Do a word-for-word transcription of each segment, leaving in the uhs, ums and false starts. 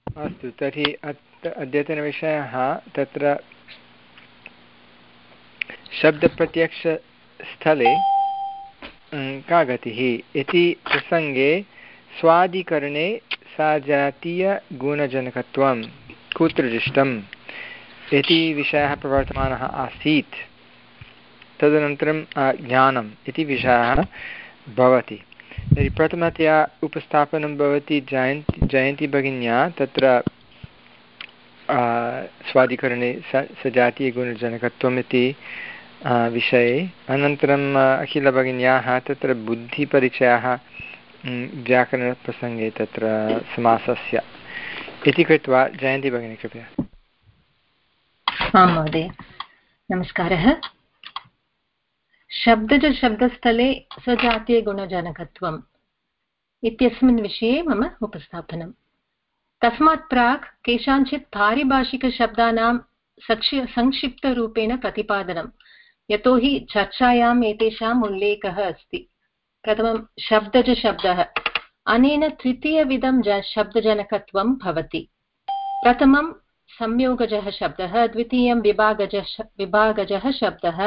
अस्तु, तर्हि अत्र अद्यतनविषयः तत्र शब्दप्रत्यक्षस्थले का गतिः इति प्रसङ्गे स्वादिकरणे सजातीयगुणजनकत्वं कुत्र दृष्टम् इति विषयः प्रवर्तमानः आसीत्। तदनन्तरं ज्ञानम् इति विषयः भवति। तर्हि प्रथमतया उपस्थापनं भवति जयन्ति जयन्ती भगिन्या तत्र स्वादिकरणे स सजातीयगुणजनकत्वम् इति विषये। अनन्तरम् अखिलभगिन्याः तत्र बुद्धिपरिचयः व्याकरणप्रसङ्गे तत्र समासस्य इति कृत्वा जयन्ती भगिनी कृपया। आं महोदय, नमस्कारः। शब्दजशब्दस्थले स्वजातीयगुणजनकत्वम् इत्यस्मिन् विषये मम उपस्थापनम्। तस्मात् प्राक् केषाञ्चित् पारिभाषिकशब्दानां संक्षिप्तरूपेण प्रतिपादनम्, यतोहि चर्चायाम् एतेषाम् उल्लेखः अस्ति। प्रथमं शब्दजशब्दः। अनेन तृतीयविधं ज शब्दजनकत्वं भवति। प्रथमं संयोगजः शब्दः, द्वितीयं विभागजः विभागजः शब्दः।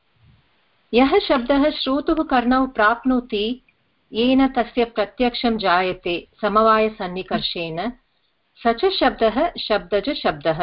यः शब्दः श्रोतुः कर्णौ प्राप्नोति येन तस्य प्रत्यक्षं जायते समवायसन्निकर्षेण, स च शब्दः शब्दजशब्दः।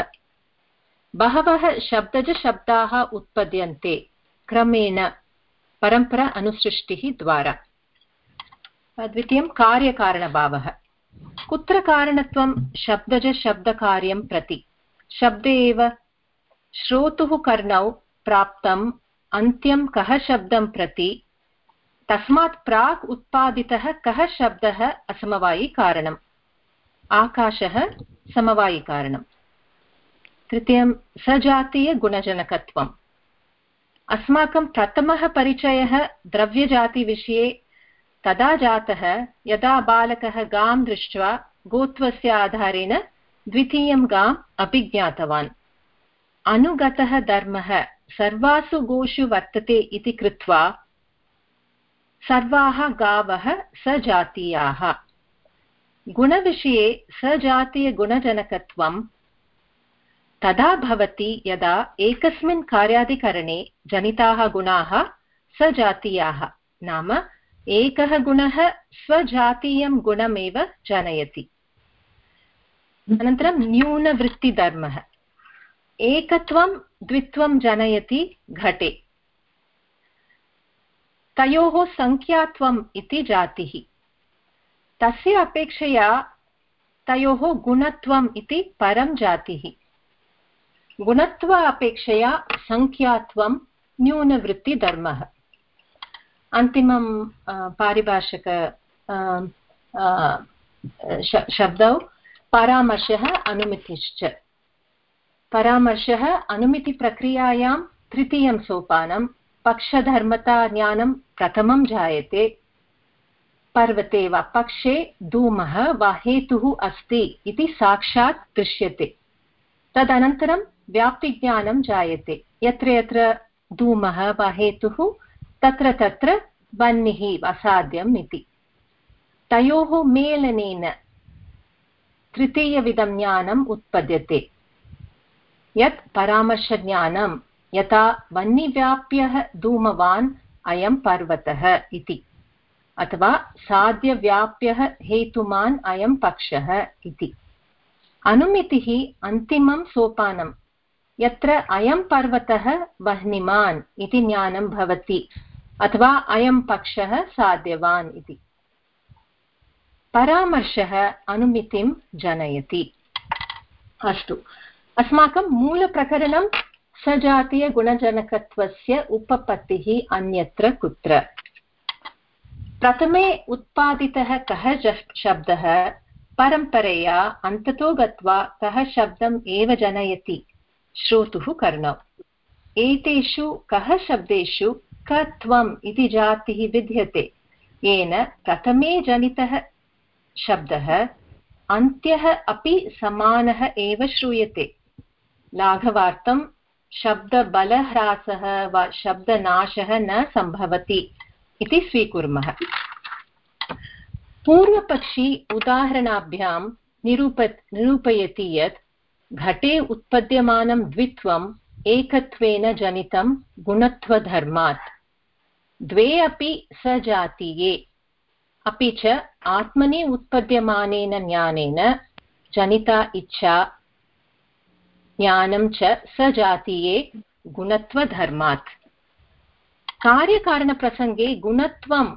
बहवः शब्दजशब्दाः उत्पद्यन्ते क्रमेण परम्परा अनुसृष्टिः द्वारा। द्वितीयं कार्यकारणभावः। कुत्र कारणत्वं शब्दजशब्दकार्यं प्रति। शब्दे एव श्रोतुः कर्णौ प्राप्तम् अन्त्यं कः शब्दं प्रति, तस्मात् प्राक् उत्पादितः कः शब्दः असमवायिकारणम्। आकाशः समवायिकारणम्। तृतीयं सजातीयगुणजनकत्वम्। अस्माकं प्रथमः परिचयः द्रव्यजातिविषये तदा जातः यदा बालकः गां दृष्ट्वा गोत्वस्य आधारेण द्वितीयं गाम् अभिज्ञातवान्। अनुगतः धर्मः सर्वासु गोषु वर्तते इति कृत्वा सर्वाः गावः सजातीयाः। गुणविषये सजातीयगुणजनकत्वं तदा भवति यदा एकस्मिन् कार्यादिकरणे जनिताः गुणाः सजातीयाः, नाम एकः गुणः स्वजातीयं गुणमेव जनयति। अनन्तरं न्यूनवृत्तिधर्मः। एकत्वं द्वित्वं जनयति घटे। तयोः संख्यात्वम् इति जातिः। तस्य अपेक्षया तयोः गुणत्वम् इति परं जातिः। गुणत्व अपेक्षया संख्यात्वं न्यूनवृत्तिधर्मः। अन्तिमं पारिभाषिक शब्दौ परामर्शः अनुमितिश्च। परामर्शः अनुमितिप्रक्रियायां तृतीयं सोपानं। पक्षधर्मता ज्ञानं प्रथमं जायते। पर्वते वा पक्षे धूमः वा हेतुः अस्ति इति साक्षात् दृश्यते। तदनन्तरं व्याप्तिज्ञानं जायते। यत्र यत्र धूमः वा हेतुः तत्र तत्र वह्निः असाध्यम् इति। तयोः मेलनेन तृतीयविधं ज्ञानम् उत्पद्यते, यत् परामर्शज्ञानं। यथा वह्निव्याप्यः धूमवान् अयं पर्वतः इति, अथवा साध्यव्याप्यः हेतुमान् अयं पक्षः इति। अनुमितिः अन्तिमं सोपानं, यत्र अयं पर्वतः वह्निमान् इति ज्ञानं भवति, अथवा अयं पक्षः साध्यवान् इति। परामर्शः अनुमितिं जनयति। अस्तु, अस्माकं मूलप्रकरणं सजातीयगुणजनकत्वस्य उपपत्तिः अन्यत्र कुत्र। प्रथमे उत्पादितः कः शब्दः परम्परया अन्ततो गत्वा कः शब्दम् एव जनयति, श्रोतुः कर्णौ। एतेषु कः शब्देषु कत्वम् इति जातिः विद्यते, येन प्रथमे जनितः शब्दः अन्त्यः अपि समानः एव श्रूयते। लाघवार्थं शब्दबलह्रासः वा शब्दनाशः न सम्भवति इति स्वीकुर्मः। पूर्वपक्षी उदाहरणाभ्यां निरूप निरूपयति यत् घटे उत्पद्यमानं द्वित्वम् एकत्वेन जनितं गुणत्वधर्मात्, द्वे अपि सजातीये, अपि च आत्मनि उत्पद्यमानेन ज्ञानेन जनिता इच्छा ज्ञानं च सजातीये गुणत्वधर्मात्। कार्यकारणप्रसङ्गे गुणत्वम्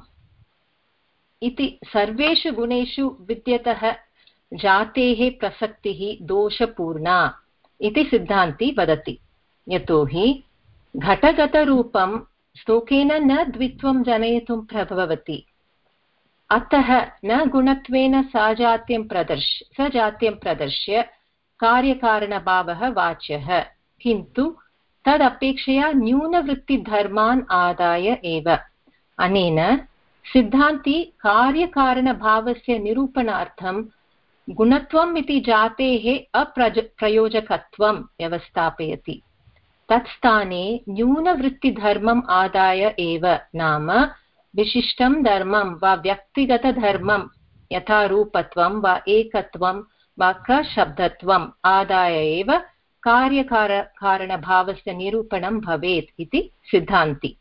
इति सर्वेषु गुणेषु विद्यतः जातेः प्रसक्तिः दोषपूर्णा इति सिद्धान्ती वदति। यतोहि घटगतरूपं स्तोकेन न द्वित्वं जनयितुं प्रभवति, अतः न गुणत्वेन सजात्यं प्रदर्श्य सजात्यं प्रदर्श्य कार्यकारणभावः वाच्यः, किन्तु तदपेक्षया न्यूनवृत्तिधर्मान् आदाय एव। अनेन सिद्धान्ती कार्यकारणभावस्य निरूपणार्थं गुणत्वम् इति जातेः अप्रज प्रयोजकत्वं व्यवस्थापयति। तत्स्थाने न्यूनवृत्तिधर्मम् आदाय एव, नाम विशिष्टं धर्मं वा व्यक्तिगतधर्मं यथा रूपत्वं वा एकत्वं वा कशब्दत्वम् आदाय एव कार्यकारणभावस्य निरूपणं भवेत् इति सिद्धान्ति।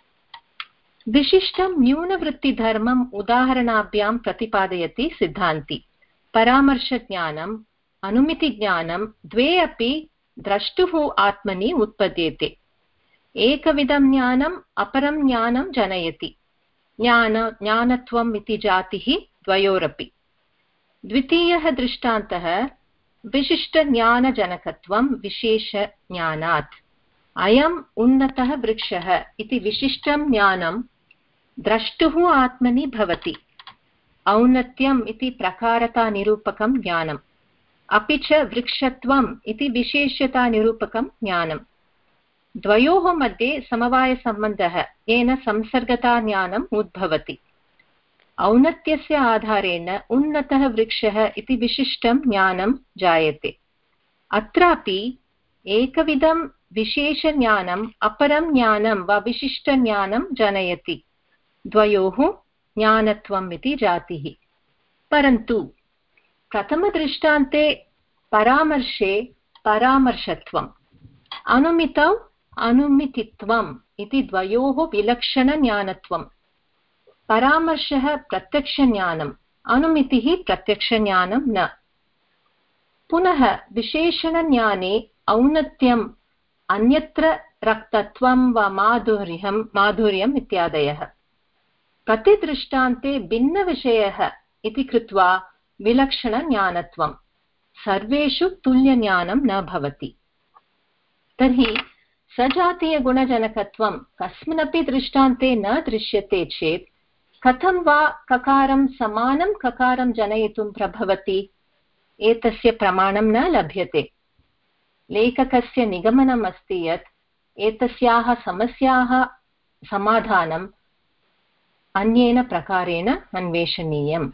विशिष्टं न्यूनवृत्तिधर्मम् उदाहरणाभ्यां प्रतिपादयति सिद्धान्ति। परामर्शज्ञानम् अनुमितिज्ञानं द्वे अपि द्रष्टुः आत्मनि उत्पद्येते। एकविधं ज्ञानम् अपरं ज्ञानं जनयति। ज्ञान ज्ञानत्वम् इति जातिः द्वयोरपि। द्वितीयः दृष्टान्तः विशिष्टज्ञानजनकत्वं विशेषज्ञानात्। अयम् उन्नतः वृक्षः इति विशिष्टं ज्ञानं द्रष्टुः आत्मनि भवति। औन्नत्यम् इति प्रकारतानिरूपकं ज्ञानम्, अपि च वृक्षत्वम् इति विशेष्यतानिरूपकं ज्ञानम्। द्वयोः मध्ये समवायसम्बन्धः, येन संसर्गता ज्ञानम् उद्भवति। औन्नत्यस्य आधारेण उन्नतः वृक्षः इति विशिष्टं ज्ञानं जायते। अत्रापि एकविधं विशेषज्ञानम् अपरं ज्ञानं वा विशिष्टज्ञानं जनयति। द्वयोः ज्ञानत्वम् इति जातिः। परन्तु प्रथमदृष्टान्ते परामर्शे परामर्शत्वम्, अनुमितौ अनुमितित्वम् इति द्वयोः विलक्षणज्ञानत्वम्। परामर्शः प्रत्यक्षज्ञानम्, अनुमितिः प्रत्यक्षज्ञानं न। पुनः विशेषणज्ञाने औन्नत्यम्, अन्यत्र रक्तत्वं वा माधुर्यं माधुर्यम् इत्यादयः। प्रतिदृष्टान्ते भिन्नविषयः इति कृत्वा विलक्षणज्ञानत्वं, सर्वेषु तुल्यज्ञानं न भवति। तर्हि सजातीयगुणजनकत्वं कस्मिन्नपि दृष्टान्ते न दृश्यते चेत् कथं वा ककारं समानं ककारं जनयितुं प्रभवति? एतस्य प्रमाणं न लभ्यते। लेखकस्य निगमनम् अस्ति यत् एतस्याः समस्याः समाधानम् अन्येन प्रकारेण अन्वेषणीयम्।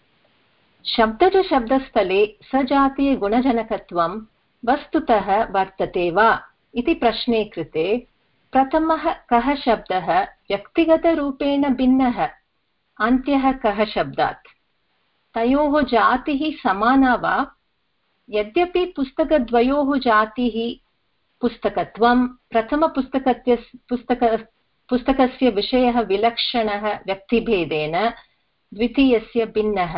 शब्दजशब्दस्थले सजातीयगुणजनकत्वं वस्तुतः वर्तते वा इति प्रश्ने कृते प्रथमः कः शब्दः व्यक्तिगतरूपेण भिन्नः, अन्त्यः कः शब्दात्, तयोः जातिः समाना वा? यद्यपि पुस्तकद्वयोः जातिः पुस्तकत्वं, प्रथमपुस्तकस्य पुस्तक पुस्तकस्य विषयः विलक्षणः व्यक्तिभेदेन, द्वितीयस्य भिन्नः,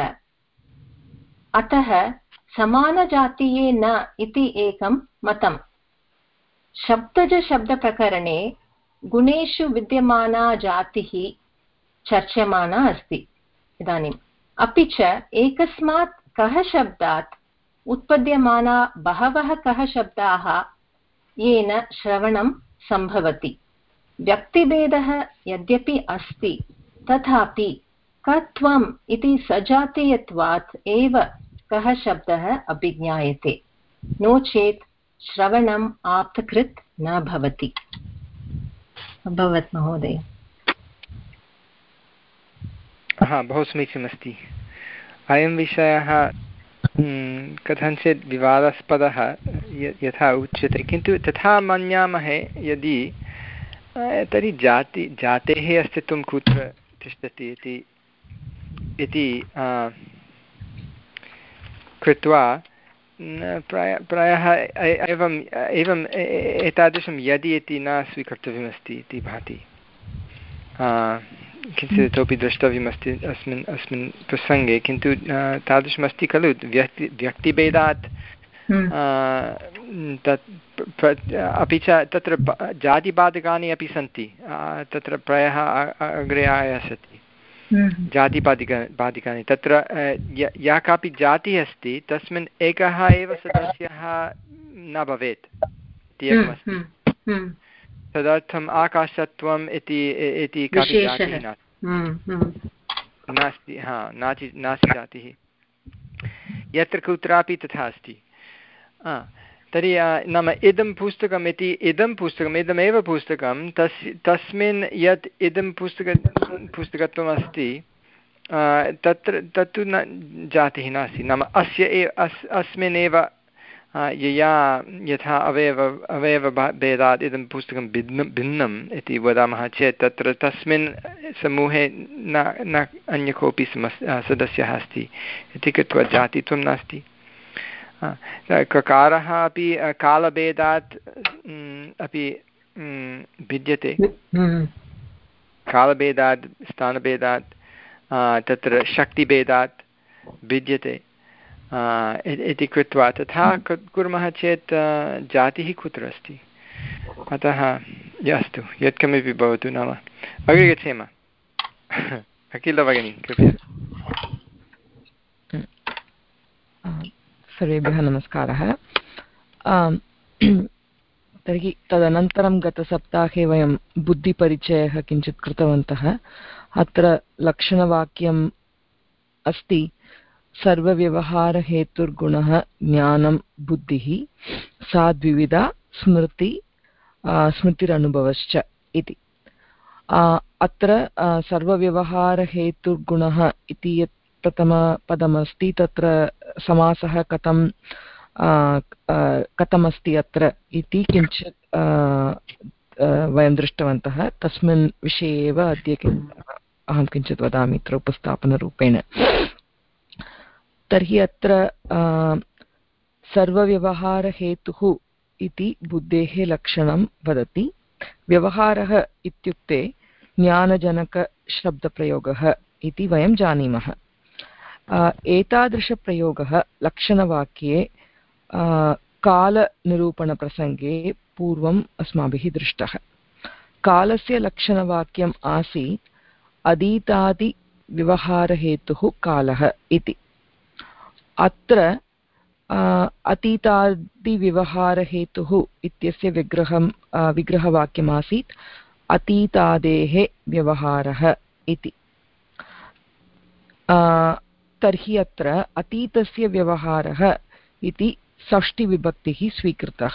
अतः समानजातीये न इति एकं मतम्। शब्दजशब्दप्रकरणे गुणेषु विद्यमाना जातिः चर्च्यमाना अस्ति इदानीम्। अपि च एकस्मात् कः शब्दात् उत्पद्यमाना बहवः कः शब्दाः येन श्रवणं सम्भवति। व्यक्तिभेदः यद्यपि अस्ति तथापि कत्वम् इति सजातीयत्वात् एव कः शब्दः अभिज्ञायते, नो चेत् श्रवणम् आप्तकृत् न भवति। अभवत् महोदय? हा, बहु समीचीनमस्ति। अयं विषयः कथञ्चित् विवादास्पदः यथा उच्यते, किन्तु तथा मन्यामहे यदि तर्हि जाति जातेः अस्तित्वं कुत्र तिष्ठति इति इति कृत्वा प्राय प्रायः एवम् एवम् एतादृशं यदि इति न स्वीकर्तव्यमस्ति इति भाति। किञ्चित् इतोपि द्रष्टव्यमस्ति अस्मिन् अस्मिन् प्रसङ्गे, किन्तु तादृशमस्ति खलु व्यक्ति व्यक्तिभेदात् तत् अपि च तत्र जातिबाधकानि अपि सन्ति, तत्र प्रायः अग्रे आयास्यति जातिबाधिका बाधिकानि। तत्र या कापि जातिः अस्ति तस्मिन् एकः एव सदस्यः न भवेत् इति एकमस्ति। तदर्थम् आकाशत्वम् इति इति कापि जातिः नास्ति, हा नास्ति नास्ति जातिः यत्र कुत्रापि तथा अस्ति। तर्हि नाम इदं पुस्तकम् इति इदं पुस्तकम् इदमेव पुस्तकं तस् तस्मिन् यत् इदं पुस्तक पुस्तकत्वम् अस्ति तत्र तत्तु न जातिः नास्ति। नाम अस्य एव अस् अस्मिन् एव यया यथा अवयव अवयवभेदात् इदं पुस्तकं भिन्नं भिन्नम् इति वदामः चेत् तत्र तस्मिन् समूहे न न अन्य कोऽपि समस् सदस्यः अस्ति इति कृत्वा जातित्वं नास्ति। ककारः अपि कालभेदात् अपि भिद्यते, कालभेदात् स्थानभेदात् तत्र शक्तिभेदात् भिद्यते इति कृत्वा तथा कुर्मः चेत् जातिः कुत्र अस्ति। अतः अस्तु यत्किमपि भवतु, नाम अग्रे गच्छेम। अखिल भगिनी कृपया। सर्वेभ्यः नमस्कारः। तर्हि तदनन्तरं गतसप्ताहे वयं बुद्धिपरिचयः किञ्चित् कृतवन्तः। अत्र लक्षणवाक्यम् अस्ति सर्वव्यवहारहेतुर्गुणः ज्ञानं बुद्धिः सा द्विविधा स्मृति स्मृतिरनुभवश्च इति। अत्र सर्वव्यवहारहेतुर्गुणः इति यत् प्रथमपदमस्ति तत्र समासः कथं कथमस्ति अत्र इति किञ्चित् वयं दृष्टवन्तः। तस्मिन् विषये एव अद्य अहं किञ्चित् वदामि अत्र उपस्थापनरूपेण। तर्हि अत्र सर्वव्यवहारहेतुः इति बुद्धेः लक्षणं वदति। व्यवहारः इत्युक्ते ज्ञानजनकशब्दप्रयोगः इति वयं जानीमः। एतादृशप्रयोगः लक्षणवाक्ये कालनिरूपणप्रसङ्गे पूर्वम् अस्माभिः दृष्टः। कालस्य लक्षणवाक्यम् आसीत् अतीतादिव्यवहारहेतुः कालः इति। अत्र अतीतादिव्यवहारहेतुः इत्यस्य विग्रहं विग्रहवाक्यमासीत् अतीतादेः व्यवहारः इति। तर्हि अत्र अतीतस्य व्यवहारः इति षष्टिविभक्तिः स्वीकृतः।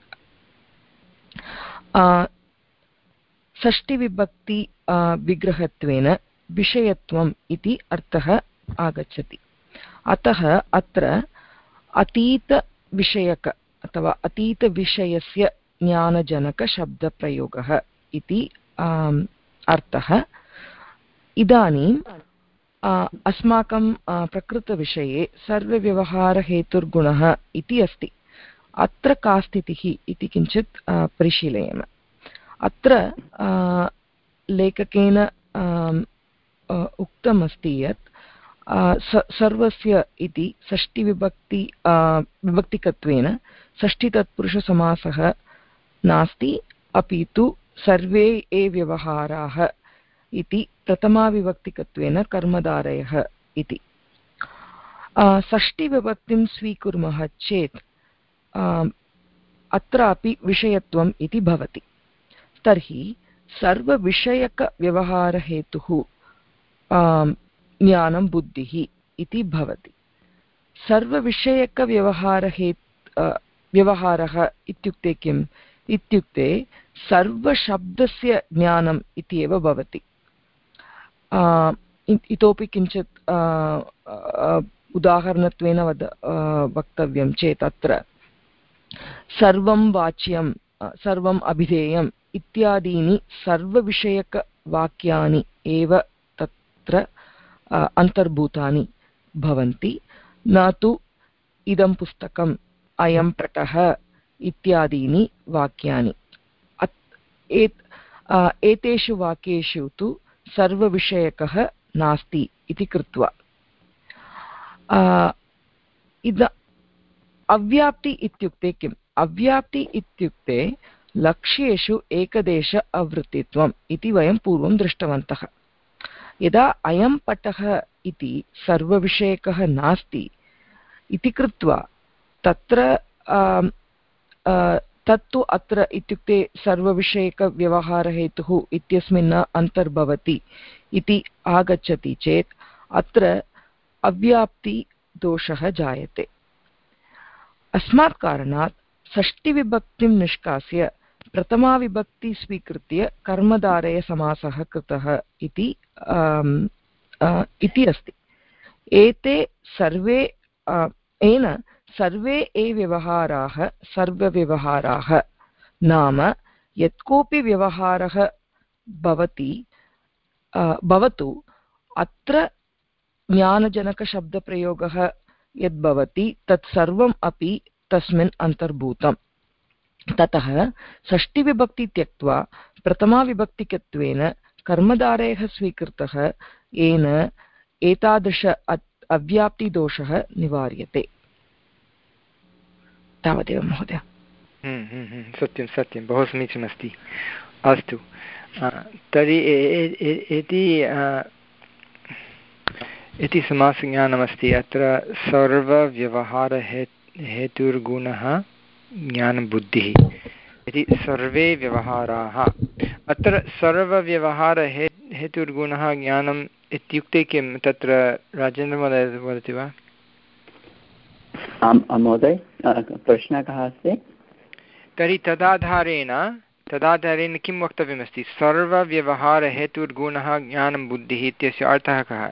षष्टिविभक्ति विग्रहत्वेन विषयत्वम् इति अर्थः आगच्छति। अतः अत्र अतीतविषयक अथवा अतीतविषयस्य ज्ञानजनकशब्दप्रयोगः इति अर्थः। इदानीम् अस्माकं प्रकृतविषये सर्वव्यवहारहेतुर्गुणः इति अस्ति। अत्र का स्थितिः इति किञ्चित् परिशीलयेम। अत्र लेखकेन उक्तमस्ति यत् सर्वस्य इति षष्टिविभक्ति विभक्तिकत्वेन षष्टितत्पुरुषसमासः नास्ति, अपि तु सर्वे ये व्यवहाराः इति प्रथमाविभक्तिकत्वेन कर्मधारयः इति। षष्टिविभक्तिं स्वीकुर्मः चेत् अत्रापि विषयत्वम् इति भवति। तर्हि सर्वविषयकव्यवहारहेतुः ज्ञानं बुद्धिः इति भवति। सर्वविषयकव्यवहारहे व्यवहारः इत्युक्ते किम् इत्युक्ते सर्वशब्दस्य ज्ञानम् इति एव भवति। इतोपि किञ्चित् उदाहरणत्वेन वद वक्तव्यं चेत् अत्र सर्वं वाच्यं सर्वम् अभिधेयम् इत्यादीनि सर्वविषयकवाक्यानि एव तत्र अन्तर्भूतानि भवन्ति, न तु इदं पुस्तकम् अयं पटः इत्यादीनि वाक्यानि। एतेषु वाक्येषु तु सर्वविषयकः नास्ति इति कृत्वा इद अव्याप्ति इत्युक्ते किम्? अव्याप्ति इत्युक्ते लक्ष्येषु एकदेश अवृत्तित्वम् इति वयं पूर्वं दृष्टवन्तः। यदा अयं पटः इति सर्वविषयकः नास्ति इति कृत्वा तत्र तत्तु अत्र इत्युक्ते सर्वविषयकव्यवहारहेतुः इत्यस्मिन् न अन्तर्भवति इति आगच्छति चेत् अत्र अव्याप्तिदोषः जायते। अस्मात् कारणात् षष्टिविभक्तिं निष्कास्य प्रथमाविभक्ति स्वीकृत्य कर्मधारयसमासः कृतः इति इति अस्ति। एते सर्वे येन सर्वे ए व्यवहाराः सर्वव्यवहाराः नाम यत्कोऽपि व्यवहारः भवति भवतु अत्र ज्ञानजनकशब्दप्रयोगः यद्भवति तत् सर्वम् अपि तस्मिन् अन्तर्भूतम्। ततः षष्टिविभक्ति त्यक्त्वा प्रथमाविभक्तिकत्वेन कर्मधारयः स्वीकृतः येन एतादृश अव्याप्तिदोषः निवार्यते। तावदेव महोदय। सत्यं सत्यं बहु समीचीनमस्ति। अस्तु तर्हि इति इति समासज्ञानमस्ति। अत्र सर्वव्यवहारहेतु हेतुर्गुणः ज्ञानबुद्धिः इति सर्वे व्यवहाराः। अत्र सर्वव्यवहारहे हेतुर्गुणः ज्ञानम् इत्युक्ते किं? तत्र राजेन्द्रमहोदय वदति वा? आम् महोदय, प्रश्नः कः अस्ति? तर्हि तदाधारेण तदाधारेण किं वक्तव्यमस्ति? सर्वव्यवहारहेतुर्गुणः ज्ञानं बुद्धिः इत्यस्य अर्थः कः?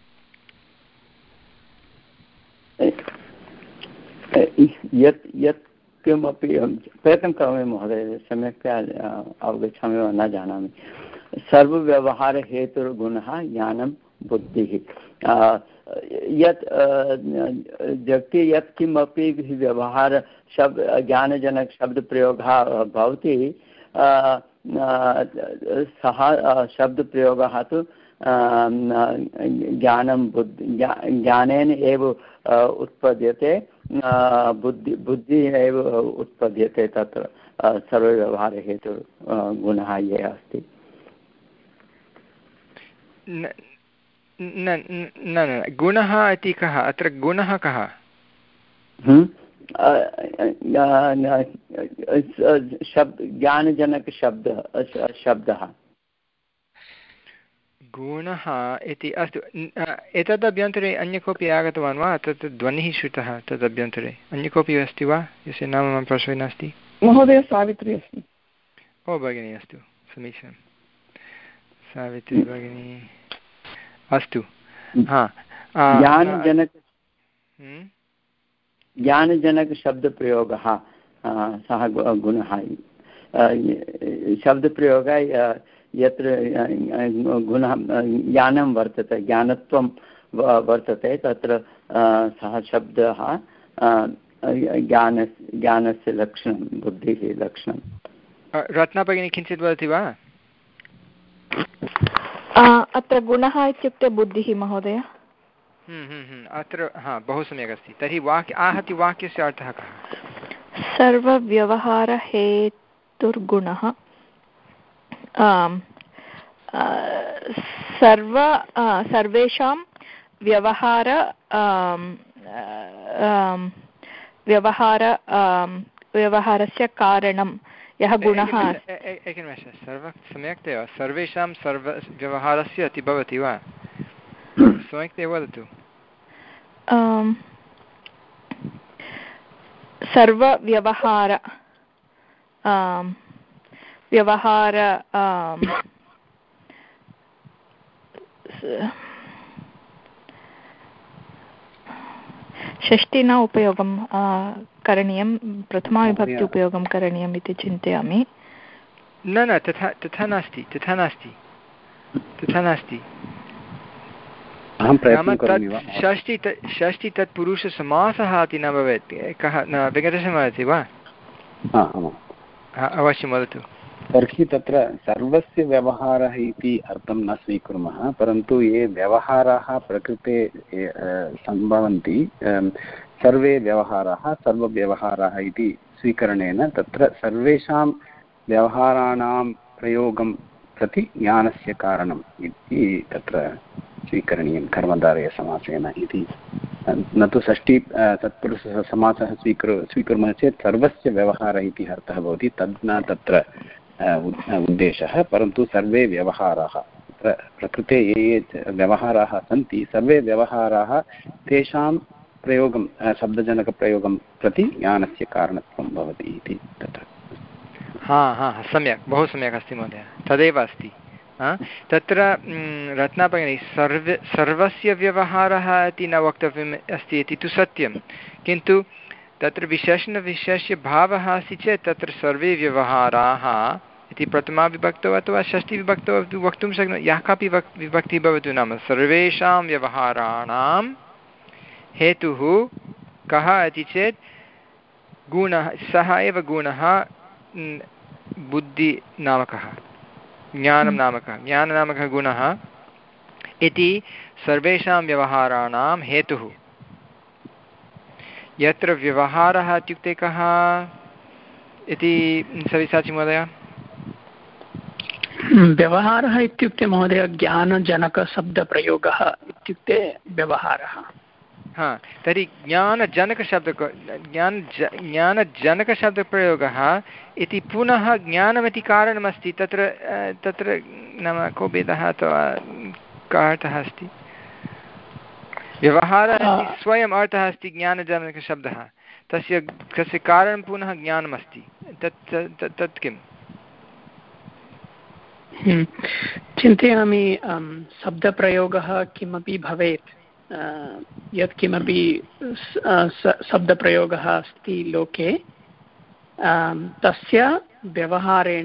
यत् यत् किमपि प्रयत्नं करोमि महोदय, सम्यक्तया अवगच्छामि वा न जानामि। सर्वव्यवहारहेतुर्गुणः ज्ञानं बुद्धिः। यत् जगति यत् किमपि व्यवहार शब्द ज्ञानजनक शब्दप्रयोगः भवति सः शब्दप्रयोगः तु ज्ञानं बुद्धि ज्ञानेन एव उत्पद्यते, बुद्धि बुद्धिः एव उत्पद्यते। तत्र सर्वव्यवहारहेतुर्गुणः ये अस्ति। न न गुणः इति कः? अत्र गुणः कः? शब्द ज्ञानजनकशब्दः शब्दः गुणः इति। अस्तु, एतदभ्यन्तरे अन्य कोऽपि आगतवान् वा? तत् ध्वनिः श्रुतः तदभ्यन्तरे अन्य कोऽपि अस्ति वा यस्य नाम मम पार्श्वे नास्ति? महोदय सावित्री अस्ति। ओ भगिनी, अस्तु समीचीनं, सावित्री भगिनी। अस्तु, हा ज्ञानजनक ज्ञानजनकशब्दप्रयोगः सः गुणः। शब्दप्रयोगः यत्र गुणः ज्ञानं वर्तते, ज्ञानत्वं वर्तते, तत्र सः शब्दः ज्ञान ज्ञानस्य लक्षणं, बुद्धिः लक्षणं। रत्ना भगिनी किञ्चित् वदति वा? अत्र गुणः इत्युक्ते बुद्धिः महोदय। अत्र हा बहु सम्यक् अस्ति। तर्हि वाक्य आहति वाक्यस्य अर्थः कः? सर्वव्यवहारहेतुर्गुणः सर्व सर्वेषां व्यवहार व्यवहार व्यवहारस्य कारणं यः गुणः अस्ति। एकनिमेषः, सर्व सम्यक्तया सर्वेषां सर्व व्यवहारस्य इति भवति वा? सम्यक्तया वदतु। सर्वव्यवहार व्यवहार षष्टिना उपयोगं करणीयं, प्रथमाविभक्ति उपयोगं करणीयम् इति चिन्तयामि। न न तथा तथा नास्ति तथा नास्ति तथा नास्ति नाम तत् षष्टि षष्टि तत् पुरुषसमासः इति न भवेत्। कः न वेङ्कटेशः वदति वा? अवश्यं वदतु। तर्हि तत्र सर्वस्य व्यवहारः इति अर्थं न स्वीकुर्मः, परन्तु ये व्यवहाराः प्रकृते सम्भवन्ति सर्वे व्यवहाराः सर्वव्यवहाराः इति स्वीकरणेन तत्र सर्वेषां व्यवहाराणां प्रयोगं प्रति ज्ञानस्य कारणम् इति तत्र स्वीकरणीयं कर्मधारयसमासेन इति। न तु षष्ठी तत्पुरुषसमासः स्वीकुर् स्वीकुर्मः चेत् सर्वस्य व्यवहारः इति अर्थः भवति, तद् न तत्र उद्देशः, परन्तु सर्वे व्यवहाराः तत्र प्रकृते ये ये व्यवहाराः सन्ति सर्वे व्यवहाराः तेषां प्रयोगं शब्दजनकप्रयोगं प्रति ज्ञानस्य कारणत्वं भवति इति तत्र। हा हा सम्यक्, बहु सम्यक् अस्ति महोदय, तदेव अस्ति। तत्र रत्नापयनि सर्व सर्वस्य व्यवहारः इति न वक्तव्यम् अस्ति इति तु सत्यं, किन्तु तत्र विशेषणविशेष्यभावः अस्ति चेत् तत्र सर्वे व्यवहाराः इति प्रथमाविभक्तौ अथवा षष्ठीविभक्तौ वक्तुं शक्नुमः। यः कापि वक् विभक्तिः भवतु, नाम सर्वेषां व्यवहाराणां हेतुः कः इति चेत् गुणः, सः एव गुणः बुद्धिनामकः, ज्ञानं नामकः, ज्ञाननामकः गुणः इति सर्वेषां व्यवहाराणां हेतुः। यत्र व्यवहारः इत्युक्ते कः इति सविसाचि महोदय? व्यवहारः इत्युक्ते महोदय ज्ञानजनकशब्दप्रयोगः इत्युक्ते व्यवहारः। हा, तर्हि ज्ञानजनकशब्द ज्ञान ज्ञानजनकशब्दप्रयोगः इति पुनः ज्ञानमिति कारणमस्ति। तत्र तत्र नाम को भेदः अथवा कः अर्थः अस्ति? व्यवहारः इति स्वयम् अर्थः अस्ति ज्ञानजनकशब्दः, तस्य तस्य कारणं पुनः ज्ञानमस्ति। तत् तत् किम्? चिन्तयामि शब्दप्रयोगः किमपि भवेत्, यत्किमपि शब्दप्रयोगः अस्ति लोके तस्य व्यवहारेण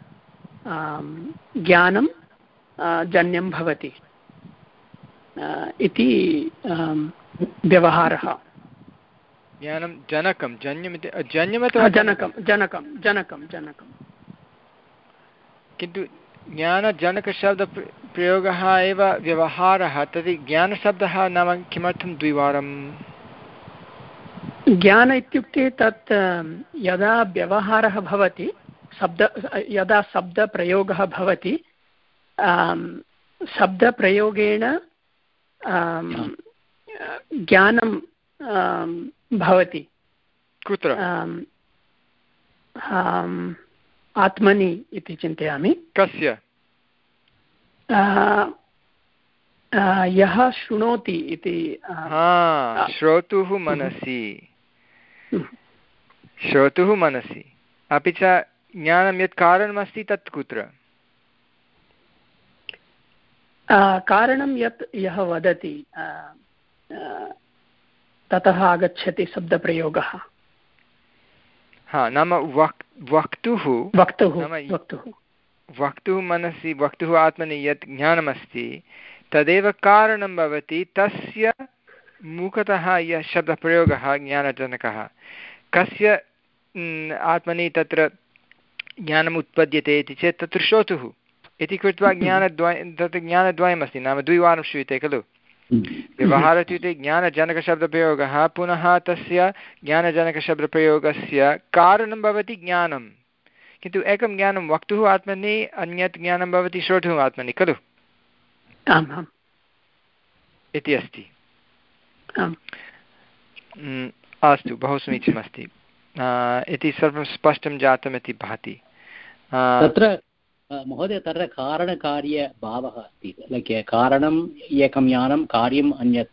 ज्ञानं जन्यं भवति इति व्यवहारः। ज्ञानं जनकं जन्यमिति जन्यमिति जनकं जनकं जनकं जनकं किन्तु ज्ञानजनकशब्दप्रयोगः एव व्यवहारः। तर्हि ज्ञानशब्दः नाम किमर्थं द्विवारं? ज्ञान इत्युक्ते तत् यदा व्यवहारः भवति, शब्द यदा शब्दप्रयोगः भवति, शब्दप्रयोगेण ज्ञानं भवति। कुत्र? आत्मनि इति चिन्तयामि। कस्य? यः शृणोति इति। श्रोतुः मनसि, श्रोतुः मनसि। अपि च ज्ञानं यत् कारणमस्ति तत् कुत्र? कारणं यत् यः वदति ततः आगच्छति शब्दप्रयोगः। हा, नाम वक् वक्तुः वक्तुः वक्तुः वक्तुः मनसि, वक्तुः आत्मनि यत् ज्ञानमस्ति तदेव कारणं भवति तस्य मुखतः यः शब्दप्रयोगः ज्ञानजनकः। कस्य आत्मनि तत्र ज्ञानम् उत्पद्यते इति चेत् तत्र श्रोतुः इति कृत्वा ज्ञानद्वयं, तत्र ज्ञानद्वयमस्ति, नाम द्विवारं श्रूयते खलु। व्यवहारः इत्युक्ते ज्ञानजनकशब्दप्रयोगः, पुनः तस्य ज्ञानजनकशब्दप्रयोगस्य कारणं भवति ज्ञानं, किन्तु एकं ज्ञानं वक्तुः आत्मनि, अन्यत् ज्ञानं भवति श्रोतुः आत्मनि खलु। आम् आम् इति अस्ति। अस्तु, बहु समीचीनमस्ति। इति सर्वं स्पष्टं जातमिति भाति। तत्र महोदय तत्र कारणकार्यभावः अस्ति, लैक् कारणम् एकं ज्ञानं, कार्यम् अन्यत्।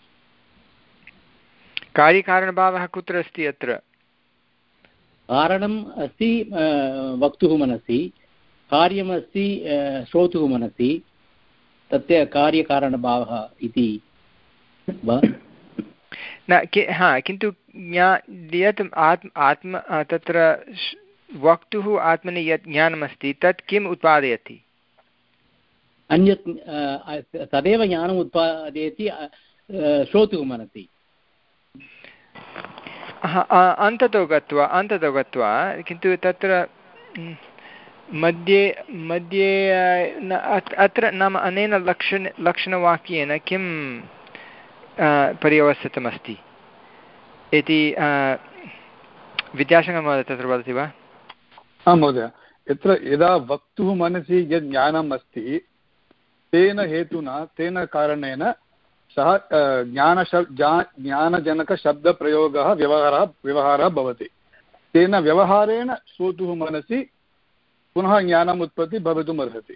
कार्यकारणभावः कुत्र अस्ति? अत्र कारणम् अस्ति वक्तुः मनसि, कार्यमस्ति श्रोतुः मनसि, तस्य कार्यकारणभावः इति वा? न, हा, किन्तु यत् आत्म आत्म तत्र वक्तुः आत्मनि यत् ज्ञानमस्ति तत् किम् उत्पादयति? अन्यत् तदेव ज्ञानम् उत्पादयति श्रोतुः मनसि। अन्ततो गत्वा अन्ततो गत्वा किन्तु तत्र मध्ये मध्ये अत्र नाम अनेन लक्षण लक्षणवाक्येन किं पर्यवसितमस्ति इति विद्याशङ्करमहोदय तत्र वदति वा? आं महोदय, यत्र यदा वक्तुः मनसि यद् ज्ञानम् अस्ति तेन हेतुना तेन कारणेन सः ज्ञानशब्द ज्ञानजनकशब्दप्रयोगः व्यवहारः व्यवहारः भवति। तेन व्यवहारेण श्रोतुः मनसि पुनः ज्ञानम् उत्पत्ति भवितुम् अर्हति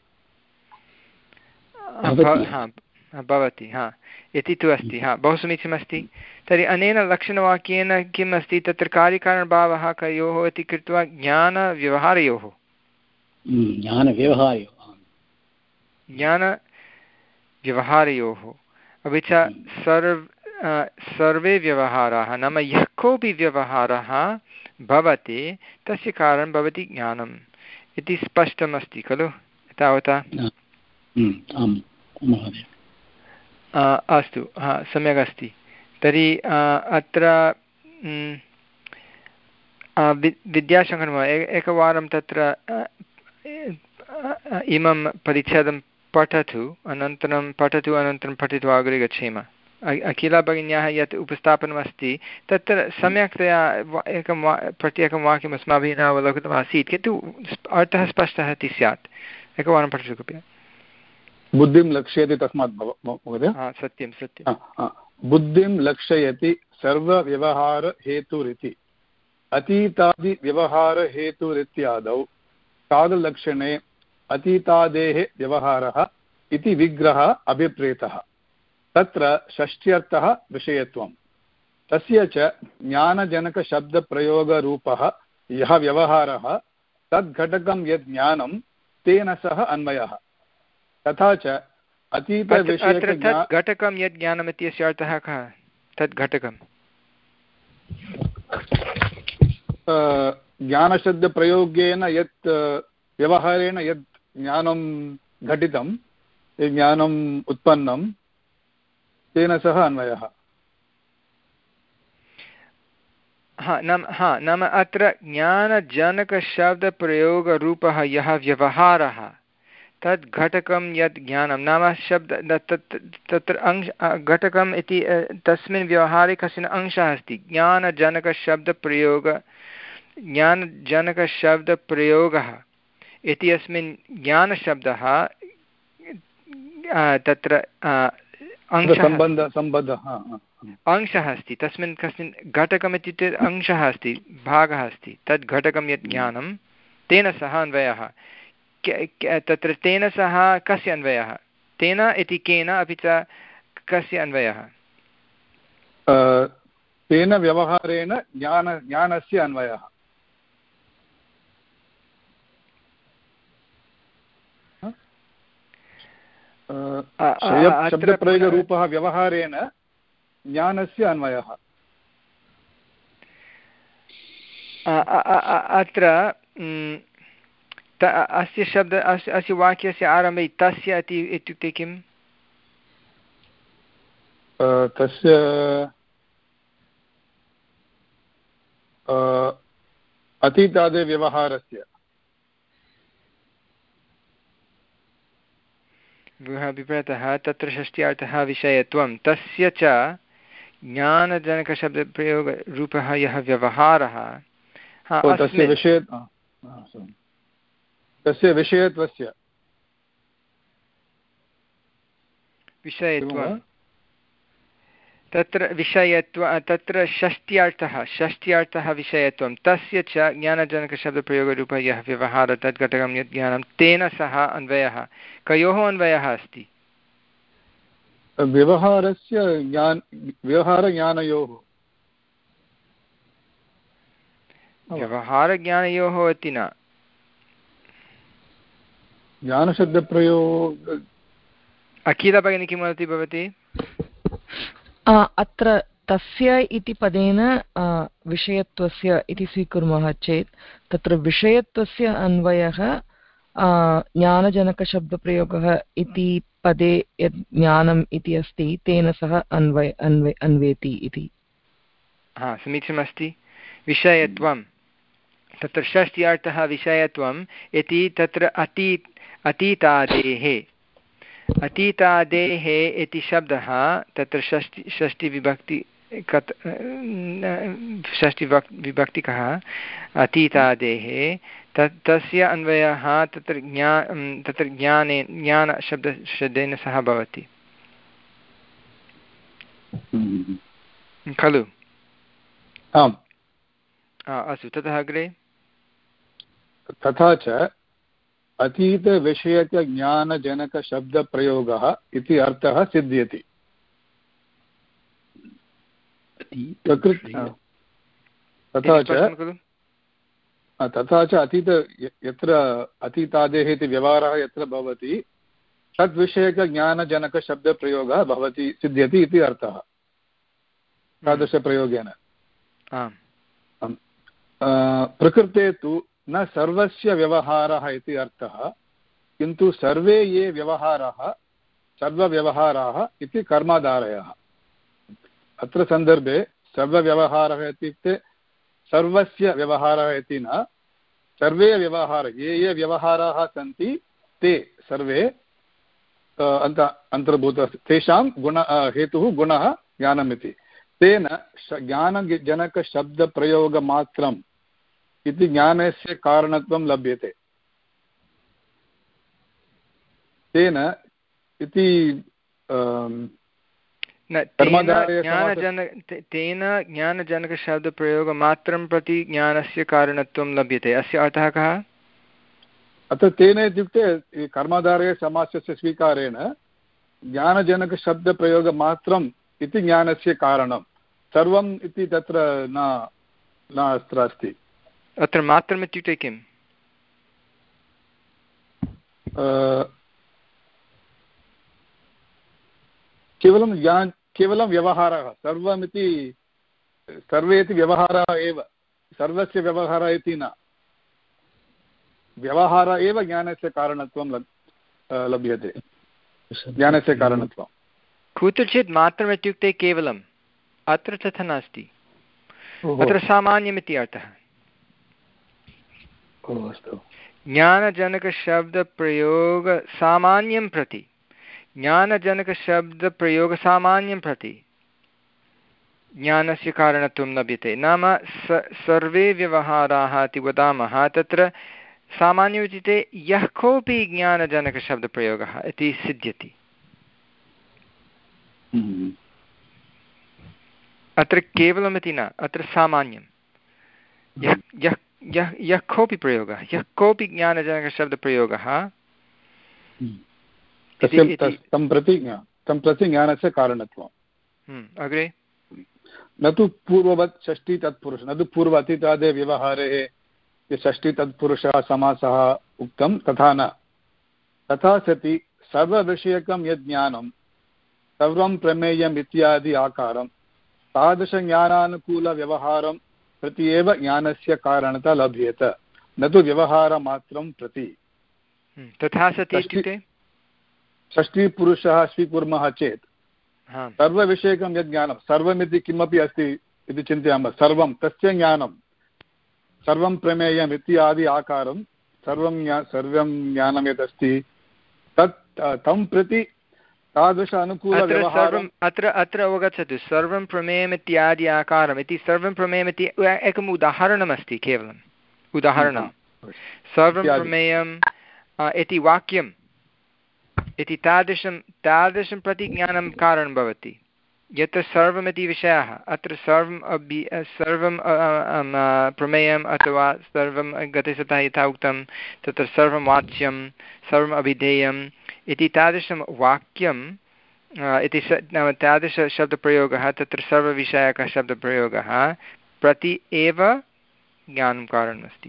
भवति। हा इति तु अस्ति। हा बहु समीचीनमस्ति। तर्हि अनेन लक्षणवाक्येन किम् अस्ति तत्र कार्यकारणभावः कयोः इति कृत्वा ज्ञानव्यवहारयोः ज्ञानव्यवहारयोः ज्ञानव्यवहारयोः अपि च सर्व सर्वे व्यवहाराः नाम यः कोऽपि व्यवहारः भवति तस्य कारणं भवति ज्ञानम् इति स्पष्टमस्ति खलु तावता? अस्तु, हा सम्यक् अस्ति। तर्हि अत्र विद्याशङ्करमहोदय एकवारं तत्र इमं परिच्छेदं पठतु, अनन्तरं पठतु अनन्तरं पठित्वा अग्रे गच्छेम। अखिला भगिन्याः यत् उपस्थापनमस्ति तत्र सम्यक्तया एकं वा प्रत्येकं वाक्यम् अस्माभिः न अवलोकितम् आसीत्, किन्तु अर्थः स्पष्टः इति स्यात्। एकवारं पठतु कृपया। बुद्धिं लक्ष्यति तस्मात् महोदय। सत्यं सत्यं। बुद्धिं लक्षयति सर्वव्यवहारहेतुरिति अतीतादिव्यवहारहेतुरित्यादौ तादृलक्षणे अतीतादेः व्यवहारः इति विग्रहः अभिप्रेतः। तत्र षष्ट्यर्थः विषयत्वं। तस्य च ज्ञानजनकशब्दप्रयोगरूपः यः व्यवहारः तद्घटकं यद् ज्ञानं तेन सह अन्वयः। तथा च अतीतविषयकघटकं यद् ज्ञानम् इत्यस्य अर्थः कः? तद् घटकं ज्ञानशब्दप्रयोगेन यत् व्यवहारेण यद् ज्ञानं घटितं यद् ज्ञानम् उत्पन्नं तेन सह अन्वयः। हा नाम हा नाम अत्र ज्ञानजनकशब्दप्रयोगरूपः यः व्यवहारः तद् घटकं यद् ज्ञानं नाम शब्द तत्र अंश घटकम् इति तस्मिन् व्यवहारे कश्चन अंशः अस्ति। ज्ञानजनकशब्दप्रयोग ज्ञानजनकशब्दप्रयोगः इति अस्मिन् ज्ञानशब्दः तत्र अंशः अस्ति। तस्मिन् कस्मिन् घटकम् इत्युक्ते अंशः अस्ति, भागः अस्ति। तद् घटकं यत् ज्ञानं तेन सह अन्वयः। तत्र तेन सह कस्य अन्वयः? तेन इति केन अपि च कस्य अन्वयः? तेन व्यवहारेण ज्ञान ज्ञानस्य अन्वयः। शब्दप्रयोगरूपः व्यवहारेण ज्ञानस्य अन्वयः। अत्र अस्य शब्द अस्य अस्य वाक्यस्य आरम्भे तस्य इति इत्युक्ते किम्? तस्य अतीतादे व्यवहारस्य विपरीतः तत्र षष्ट्यार्थः विषयत्वं तस्य च ज्ञानजनकशब्दप्रयोगरूपः यः व्यवहारः तस्य विषय तस्य विषयत्वस्य विषयत्वं तत्र विषयत्व तत्र षष्ट्यर्थः षष्ट्यर्थः विषयत्वं तस्य च ज्ञानजनकशब्दप्रयोगरूपः यः व्यवहारः तद्घटकं यत् ज्ञानं तेन सह अन्वयः। कयोः अन्वयः अस्ति? व्यवहारस्य ज्ञान व्यवहारज्ञानयोः व्यवहारज्ञानयोः इति न ज्ञानशब्दप्रयोग। अखिला भगिनी किं वदति भवती? अत्र तस्य इति पदेन विषयत्वस्य इति स्वीकुर्मः चेत् तत्र विषयत्वस्य अन्वयः ज्ञानजनकशब्दप्रयोगः इति पदे यत् ज्ञानम् इति अस्ति तेन सह अन्वय अन्वय अन्वेति इति। हा समीचीनमस्ति। विषयत्वं तत्र षष्ट्यर्थः विषयत्वम् इति तत्र अती अतीतादेः अतीतादेः इति शब्दः तत्र षष्टि षष्टिविभक्ति कत् षष्टिविभक् विभक्तिकः अतीतादेः तत् तस्य अन्वयः तत्र ज्ञा तत्र ज्ञाने ज्ञानशब्द शब्देन सह भवति खलु? आम् अस्तु ततः अग्रे। तथा च अतीतविषयकज्ञानजनकशब्दप्रयोगः इति अर्थः सिद्ध्यति। तथा च तथा च अतीत यत्र अतीतादेः इति व्यवहारः यत्र भवति तद्विषयकज्ञानजनकशब्दप्रयोगः भवति सिद्ध्यति इति अर्थः तादृशप्रयोगेन। प्रकृते तु न सर्वस्य व्यवहारः इति अर्थः, किन्तु सर्वे ये व्यवहाराः सर्वव्यवहाराः इति कर्माधारयः। अत्र सन्दर्भे सर्वव्यवहारः इत्युक्ते सर्वस्य व्यवहारः इति न, सर्वे व्यवहाराः ये ये व्यवहाराः सन्ति ते सर्वे अन्त अन्तर्भूत तेषां गुण हेतुः गुणः ज्ञानमिति। तेन ज्ञानजनकशब्दप्रयोगमात्रम् इति ज्ञानस्य कारणत्वं लभ्यते। तेन इति तेन ज्ञानजनकशब्दप्रयोगमात्रं प्रति ज्ञानस्य कारणत्वं लभ्यते। अस्य अर्थः कः? अत्र तेन इत्युक्ते कर्मधारय समासस्य स्वीकारेण ज्ञानजनकशब्दप्रयोगमात्रम् इति ज्ञानस्य कारणं, सर्वम् इति तत्र न न अत्र अस्ति। अत्र मात्रम् इत्युक्ते किम्? केवलं ज्ञान केवलं व्यवहारः, सर्वमिति सर्वे इति व्यवहारः एव, सर्वस्य व्यवहारः इति न, व्यवहारः एव ज्ञानस्य कारणत्वं लभ्यते, ज्ञानस्य कारणत्वं। कुत्रचित् मात्रम् इत्युक्ते केवलम्, अत्र तथा नास्ति, अत्र सामान्यमिति अर्थः। ज्ञानजनकशब्दप्रयोगसामान्यं प्रति ज्ञानजनकशब्दप्रयोगसामान्यं प्रति ज्ञानस्य कारणत्वं लभ्यते। नाम स सर्वे व्यवहाराः इति वदामः, तत्र सामान्यम् इत्युक्ते यः कोऽपि ज्ञानजनकशब्दप्रयोगः इति सिद्ध्यति। अत्र केवलमिति न, अत्र सामान्यं यः यः यः यः कोऽपि प्रयोगः, यः कोऽपि ज्ञानजनकशब्दप्रयोगः तं प्रति तं प्रति ज्ञानस्य कारणत्वम्। अग्रे न तु पूर्ववत् षष्ठी तत्पुरुष, न तु पूर्व अतीतादे व्यवहारे षष्ठी तत्पुरुषः समासः उक्तं तथा न। तथा सति सर्वविषयकं यद् ज्ञानं सर्वं प्रमेयम् इत्यादि आकारं तादृशज्ञानानुकूलव्यवहारं प्रति एव ज्ञानस्य कारणता लभ्येत, न तु व्यवहारमात्रं प्रति। तथा सति इत्युक्ते षष्ठीपुरुषः स्वीकुर्मः चेत् सर्वविषयकं यद् ज्ञानं, सर्वमिति किमपि अस्ति इति चिन्तयामः, सर्वं तस्य ज्ञानं, सर्वं प्रमेयम् इत्यादि आकारं सर्वं सर्वं ज्ञानं यत् अस्ति तत् तं प्रति तादृश अनुकूलव्यवहारम्। अत्र अत्र अवगच्छतु, सर्वं प्रमेयम् इत्यादि आकारम् इति सर्वं प्रमेयम् इति एकम् उदाहरणमस्ति, केवलम् उदाहरणं। सर्वं प्रमेयम् इति वाक्यम् इति तादृशं तादृशं प्रति ज्ञानं कारणं भवति, यत्र सर्वमिति विषयः। अत्र सर्वम् अभि सर्वं प्रमेयम् अथवा सर्वं गतसतः यथा उक्तं तत्र सर्वं वाच्यं सर्वम् अभिधेयम् इति तादृशं वाक्यम् इति नाम तादृशशब्दप्रयोगः, तत्र सर्वविषयकः शब्दप्रयोगः प्रति एव ज्ञानं कारणमस्ति।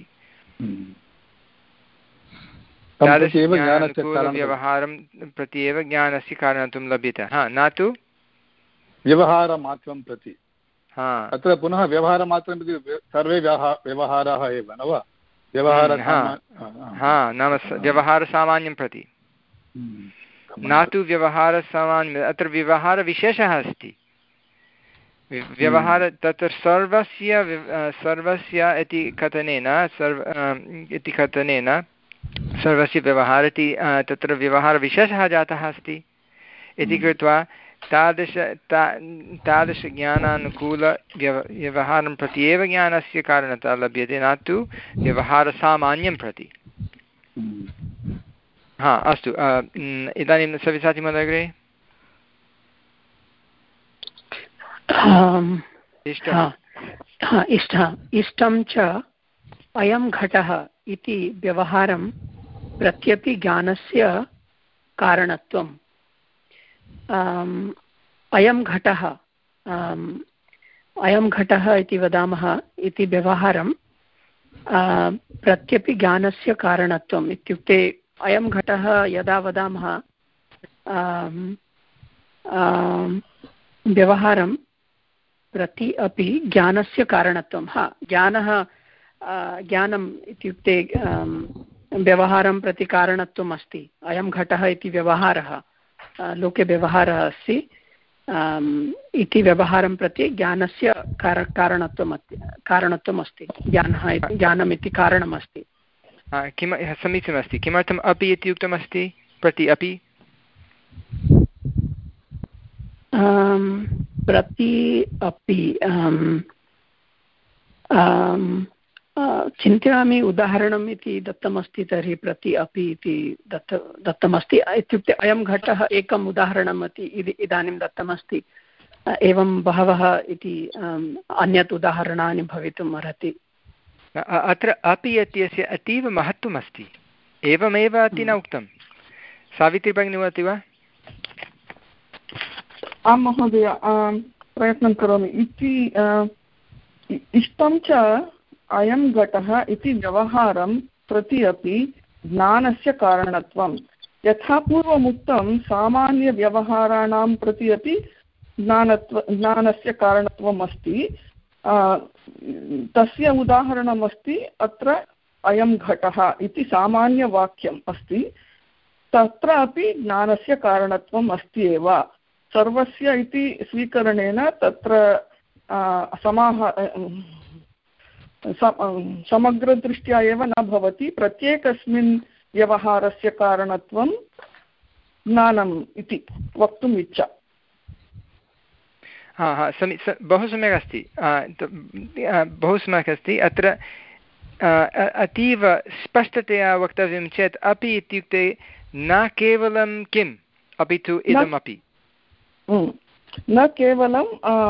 तादृशव्यवहारं प्रति एव ज्ञानस्य कारणत्वं लभ्यते, हा न तु व्यवहारमात्रं प्रति। हा अत्र पुनः व्यवहारमात्रम् इति सर्वे व्यवहाराः एव न वा? व्यवहार हा नाम व्यवहारसामान्यं प्रति न तु व्यवहारसामान्यम्। अत्र व्यवहारविशेषः अस्ति। व्यवहार तत्र सर्वस्य सर्वस्य इति कथनेन सर्व इति कथनेन सर्वस्य व्यवहार इति तत्र व्यवहारविशेषः जातः अस्ति इति कृत्वा तादृश ता तादृशज्ञानानुकूल व्यव व्यवहारं प्रति एव ज्ञानस्य कारणता लभ्यते, न तु व्यवहारसामान्यं प्रति। हा अस्तु, इदानीं सव्यसाची महोदय अग्रे। इष्टः इष्टं च अयं घटः इति व्यवहारं प्रत्यपि ज्ञानस्य कारणत्वम्। अयं घटः अयं घटः इति वदामः इति व्यवहारं प्रत्यपि ज्ञानस्य कारणत्वम् इत्युक्ते अयं घटः यदा वदामः व्यवहारं प्रति अपि ज्ञानस्य कारणत्वं। हा ज्ञानः ज्ञानम् इत्युक्ते व्यवहारं प्रति कारणत्वम् अस्ति। अयं घटः इति व्यवहारः लोके व्यवहारः अस्ति इति व्यवहारं प्रति ज्ञानस्य कार कारणत्वम् अस्ति कारणत्वम् अस्ति ज्ञानः ज्ञानम् इति कारणम् अस्ति। किं समीचीनमस्ति। किमर्थम् अपि इति उक्तमस्ति प्रति अपि? प्रति अपि चिन्तयामि उदाहरणम् इति दत्तमस्ति, तर्हि प्रति अपि इति दत्त दत्तमस्ति इत्युक्ते अयं घटः एकम् उदाहरणम् इति इदानीं दत्तमस्ति। एवं बहवः इति अन्यत् उदाहरणानि भवितुम् अर्हति। अत्र अपि इत्यस्य अतीव महत्त्वमस्ति। एवमेव अति न उक्तं। सावित्री भगिनी वदति वा? आं महोदय, प्रयत्नं करोमि। इति इष्टं च अयं घटः इति व्यवहारं प्रति अपि ज्ञानस्य कारणत्वं। यथा पूर्वमुक्तं सामान्यव्यवहाराणां प्रति अपि ज्ञानत्व ज्ञानस्य कारणत्वम् अस्ति। तस्य उदाहरणमस्ति अत्र अयं घटः इति सामान्यवाक्यम् अस्ति। तत्र अपि ज्ञानस्य कारणत्वम् अस्ति एव। सर्वस्य इति स्वीकरणेन तत्र समाह समग्रदृष्ट्या एव न भवति। प्रत्येकस्मिन् व्यवहारस्य कारणत्वं ज्ञानम् इति वक्तुम् इच्छा। हा हा समी बहु सम्यक् अस्ति। बहु सम्यक् अस्ति। अत्र अतीव स्पष्टतया वक्तव्यं चेत् अपि इत्युक्ते न केवलं किम् अपि तु इदमपि न केवलं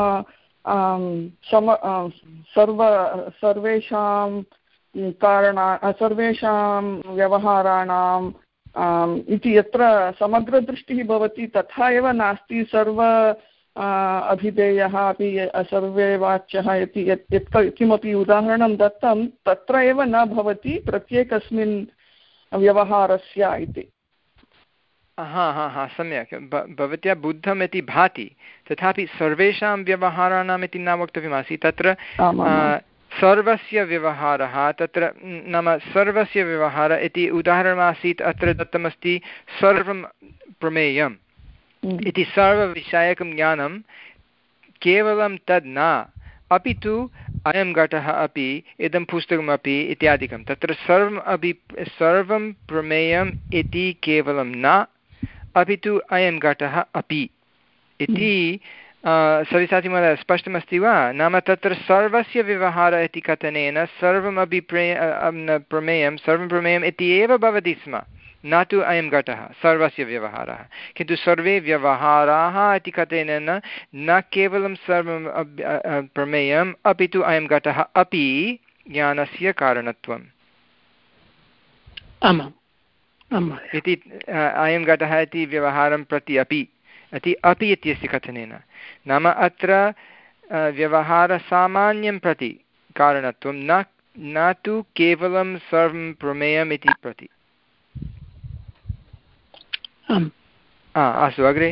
सम सर्व सर्वेषां कारणा सर्वेषां व्यवहाराणाम् इति यत्र समग्रदृष्टिः भवति तथा एव नास्ति। सर्व अभिधेयः अपि सर्वे वाच्यः इति यत् यत् किमपि उदाहरणं दत्तं तत्र एव न भवति प्रत्येकस्मिन् व्यवहारस्य इति। हा हा हा सम्यक् भवत्या बुद्धम् इति भाति, तथापि सर्वेषां व्यवहाराणाम् इति न वक्तव्यमासीत्। तत्र सर्वस्य व्यवहारः तत्र नाम सर्वस्य व्यवहारः इति उदाहरणमासीत्। अत्र दत्तमस्ति सर्वं प्रमेयम् इति सर्वविषयकं ज्ञानं केवलं तद् न, अपि तु अयं घटः अपि इदं पुस्तकमपि इत्यादिकं। तत्र सर्वम् अपि सर्वं प्रमेयम् इति केवलं न, अपि तु अयं घटः अपि इति सविसाची महोदय स्पष्टमस्ति वा? नाम तत्र सर्वस्य व्यवहारः इति कथनेन सर्वमपि प्रे प्रमेयं सर्वं प्रमेयम् इति एव भवति स्म, न तु अयं घटः सर्वस्य व्यवहारः। किन्तु सर्वे व्यवहाराः इति कथनेन न केवलं सर्वं प्रमेयम् अपि तु अयं घटः अपि ज्ञानस्य कारणत्वम् इति अयं घटः इति व्यवहारं प्रति अपि इति अपि इत्यस्य कथनेन। नाम अत्र व्यवहारसामान्यं प्रति कारणत्वं न न तु केवलं सर्वं प्रमेयम् इति प्रति। अस्तु अग्रे।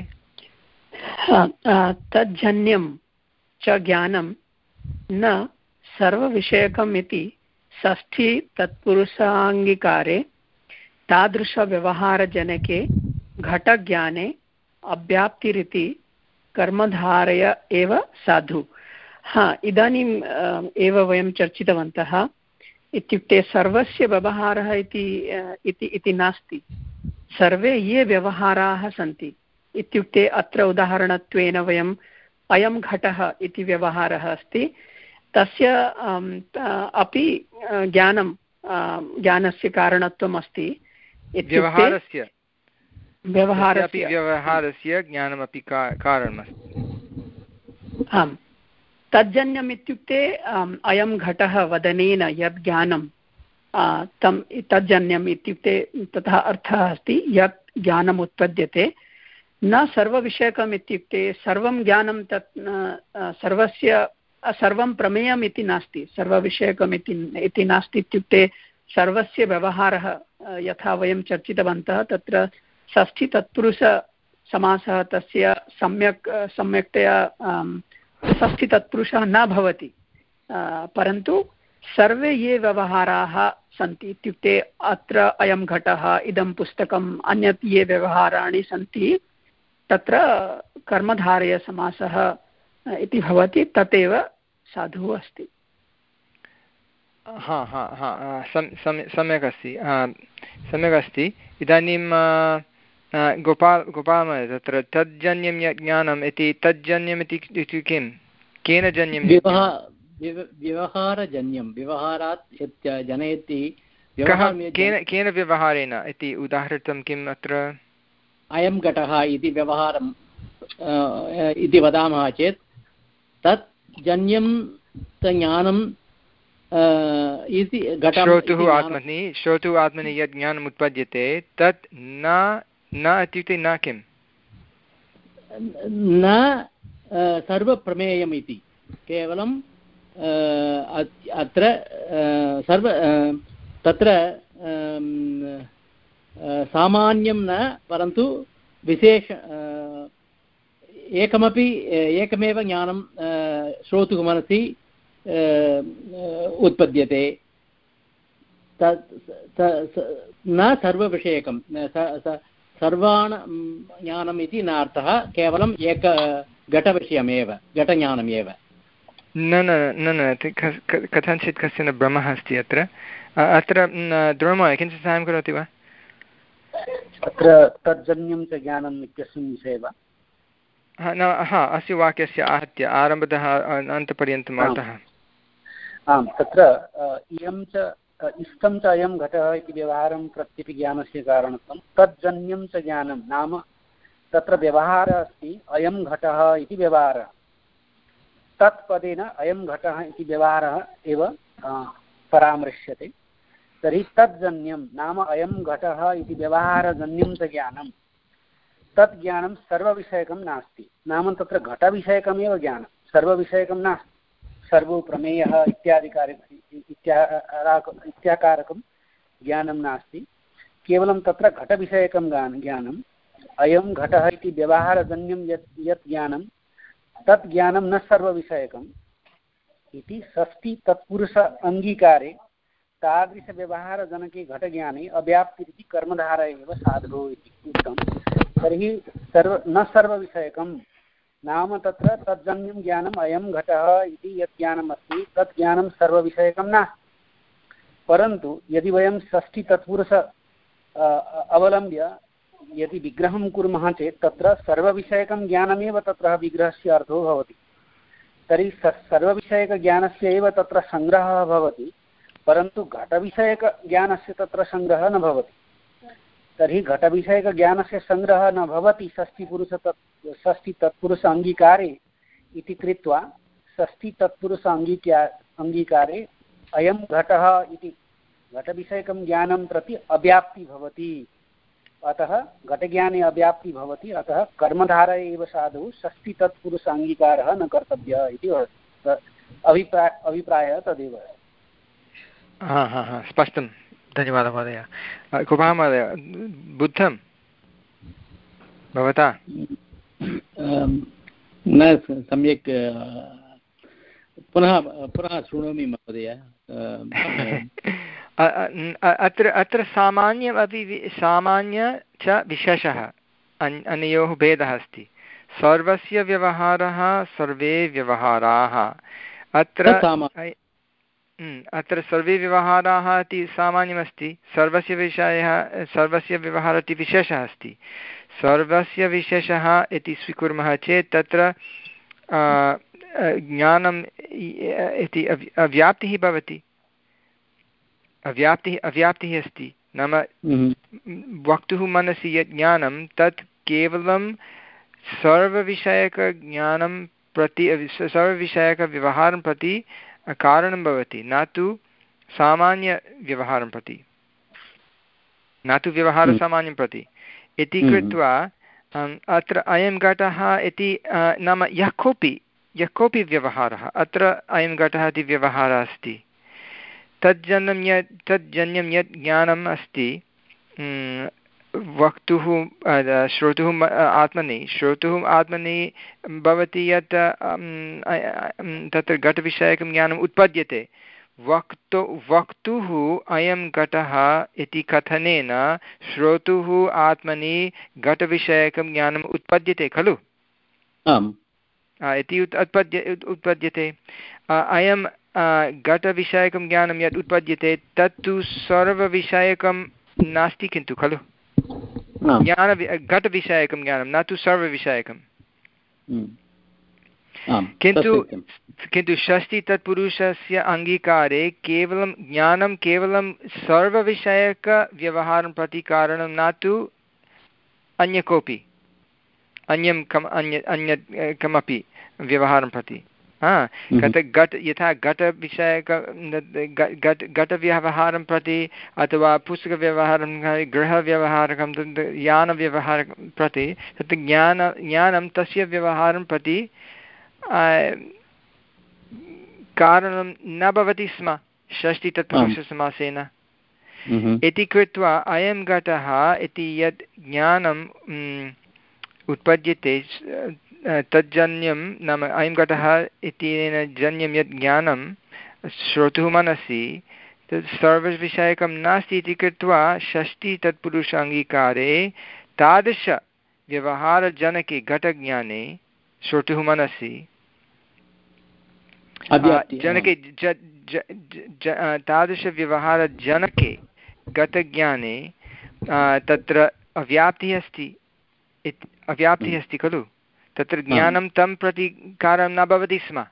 तज्जन्यं च ज्ञानं न सर्वविषयकम् इति षष्ठी तत्पुरुषाङ्गीकारे तादृशव्यवहारजनके घटज्ञाने अव्याप्तिरिति कर्मधारय एव साधु। हा, इदानीम् एव वयं चर्चितवन्तः, इत्युक्ते सर्वस्य व्यवहारः इति इति नास्ति, सर्वे ये व्यवहाराः सन्ति इत्युक्ते अत्र उदाहरणत्वेन वयम् अयं घटः इति व्यवहारः अस्ति, तस्य अपि ज्ञानं ज्ञानस्य कारणत्वम् अस्ति। व्यवहारस्य व्यवहारस्य व्यवहारस्य ज्ञानमपि कारणमस्ति। आम्, तज्जन्यम् इत्युक्ते अयं घटः वदनेन यद् ज्ञानं तं तज्जन्यम् इत्युक्ते तथा अर्थः अस्ति यत् ज्ञानम् उत्पद्यते। न सर्वविषयकम् इत्युक्ते सर्वं ज्ञानं तत् सर्वस्य सर्वं प्रमेयम् इति नास्ति, सर्वविषयकम् इति नास्ति इत्युक्ते सर्वस्य व्यवहारः यथा वयं चर्चितवन्तः तत्र षष्ठी तत्पुरुषसमासः तस्य सम्यक् सम्यक्तया षष्ठी तत्पुरुषः न भवति, परन्तु सर्वे ये व्यवहाराः सन्ति इत्युक्ते अत्र अयं घटः, इदं पुस्तकम्, अन्यत् ये व्यवहाराणि सन्ति तत्र कर्मधारयसमासः इति भवति, तदेव साधुः अस्ति। हा हा हा सम्यक् अस्ति, सम्यक् अस्ति। इदानीं गोपाल गोपालमहोदय, तत्र तज्जन्यं यत् ज्ञानम् इति तज्जन्यम् इति किं, केन जन्यं? व्यवहारजन्यं, व्यवहारात् यत् जनयति। केन केन व्यवहारेण इति उदाहृतं किम् अत्र? अयं घटः इति व्यवहारं इति वदामः चेत् तत् जन्यं ज्ञानं इति श्रोतुः आत्मनि श्रोतुः आत्मनि यत् ज्ञानम् उत्पद्यते तत् न न इत्युक्ते न किं, न सर्वप्रमेयम् इति, केवलं अत्र सर्व तत्र सामान्यं न, परन्तु विशेष एकमपि एकमेव ज्ञानं श्रोतुः मनसि उत्पद्यते, न सर्वविषयकं, सर्वान् ज्ञानम् इति न अर्थः, केवलम् एक घटविषयमेव, घटज्ञानमेव। न न न न कथञ्चित् कश्चन भ्रमः अस्ति अत्र। अत्र द्रोमः किञ्चित् साहाय्यं करोति वा? अत्र तज्जन्यं च ज्ञानम् इत्यस्मिन् विषये वा? न, हा, अस्य वाक्यस्य आहत्य आरम्भतः अन्तपर्यन्तम् अर्थः। आम्, तत्र इयं च इष्टं च अयं घटः इति व्यवहारं प्रत्यपि ज्ञानस्य कारणत्वं, तज्जन्यं च ज्ञानं नाम तत्र व्यवहारः अस्ति अयं घटः इति व्यवहारः, तत्पदेन अयं घटः इति व्यवहारः एव परामृश्यते। तर्हि तज्जन्यं नाम अयं घटः इति व्यवहारजन्यं च ज्ञानं, तत् ज्ञानं सर्वविषयकं नास्ति, नाम तत्र घटविषयकमेव ज्ञानं, सर्वविषयकं नास्ति, सर्वो प्रमेयः इत्यादिकारक इत्याकारकं ज्ञानं नास्ति, केवलं तत्र घटविषयकं ज्ञानम्, अयं घटः इति व्यवहारजन्यं यत् यत् ज्ञानं तत् ज्ञानं न सर्वविषयकम् इति षष्ठी तत्पुरुष अङ्गीकारे तादृशव्यवहारजनके घटज्ञाने अव्याप्तिरिति कर्मधारय एव साधुः इति उक्तं। तर्हि सर्व न सर्वविषयकं नाम तत्र तज्जन्यं ज्ञानम् अयं घटः इति यत् ज्ञानम् अस्ति तत् ज्ञानं सर्वविषयकं नास्ति, परन्तु यदि वयं षष्ठी तत्पुरुष अवलम्ब्य यदि विग्रहं कुर्मः चेत् तत्र सर्वविषयकं ज्ञानमेव तत्र विग्रहस्य अर्थो भवति। तर्हि सर्वविषयकज्ञानस्य एव तत्र सङ्ग्रहः भवति, परन्तु घटविषयकज्ञानस्य तत्र सङ्ग्रहः न भवति। तर्हि घटविषयकज्ञानस्य सङ्ग्रहः न भवति षष्ठीपुरुष तत् षष्ठी तत्पुरुष अङ्गीकारे इति कृत्वा षष्ठी तत्पुरुष अङ्गीका अङ्गीकारे अयं घटः इति घटविषयकं ज्ञानं प्रति अव्याप्ति भवति, अतः घटज्ञाने अव्याप्ति भवति, अतः कर्मधारय एव साधु षष्ठी तत्पुरुष अङ्गीकारः न कर्तव्यः इति अभिप्राय अभिप्रायः तदेव। हा हा हा स्पष्टं, धन्यवादः महोदय। कुमार महोदय, बुद्धं भवता? न सम्यक् पुनः पुनः शृणोमि महोदय। अत्र अत्र सामान्यमपि सामान्य च विशेषः अनयोः भेदः अस्ति। सर्वस्य व्यवहारः सर्वे व्यवहाराः अत्र अत्र सर्वे व्यवहाराः इति सामान्यमस्ति, सर्वस्य विषयः सर्वस्य व्यवहारः इति विशेषः अस्ति। सर्वस्य विशेषः इति स्वीकुर्मः चेत् तत्र ज्ञानम् इति अव्याप्तिः भवति, अव्याप्तिः अव्याप्तिः अस्ति। नाम वक्तुः मनसि यत् ज्ञानं तत् केवलं सर्वविषयकज्ञानं प्रति सर्वविषयकव्यवहारं प्रति कारणं भवति, न तु सामान्यव्यवहारं प्रति, न तु व्यवहारसामान्यं प्रति इति कृत्वा अत्र अयं घटः इति नाम यः कोऽपि यः कोऽपि व्यवहारः अत्र अयं घटः इति व्यवहारः अस्ति। तज्जन्यं यत् तज्जन्यं यत् ज्ञानम् अस्ति वक्तुः श्रोतुः आत्मनि श्रोतुः आत्मनि भवति यत् तत्र घटविषयकं ज्ञानम् उत्पद्यते। वक्तु वक्तुः अयं घटः इति कथनेन श्रोतुः आत्मनि घटविषयकं ज्ञानम् उत्पद्यते खलु इति उत्पद्य उत्पद्यते। अयं घटविषयकं ज्ञानं यत् उत्पद्यते तत्तु सर्वविषयकं नास्ति किन्तु खलु ज्ञान घटविषयकं ज्ञानं न तु सर्वविषयकं। किन्तु किन्तु षष्ठी तत्पुरुषस्य अङ्गीकारे केवलं ज्ञानं केवलं सर्वविषयकव्यवहारं प्रति कारणं न तु अन्य कोऽपि अन्यं कम् अन्य अन्यत् कमपि व्यवहारं प्रति। हा घट घट यथा घटविषयक घट घटव्यवहारं प्रति अथवा पुस्तकव्यवहारं गृहव्यवहारकं यानव्यवहारं प्रति तत् ज्ञान ज्ञानं तस्य व्यवहारं प्रति कारणं न भवति स्म षष्ठी तत्पुरुषसमासेन। इति कृत्वा अयं घटः इति यत् ज्ञानं उत्पद्यते तज्जन्यं नाम अयं घटः इत्यनेन जन्यं यत् ज्ञानं श्रोतुः मनसि तत् सर्वविषयकं नास्ति इति कृत्वा षष्ठी तत्पुरुष अङ्गीकारे तादृशव्यवहारजनके घटज्ञाने श्रोतुः मनसि जनके तादृशव्यवहारजनके घटज्ञाने तत्र अव्याप्तिः अस्ति अव्याप्तिः अस्ति खलु तत्र ज्ञानं तं प्रति कारणं न भवति स्म।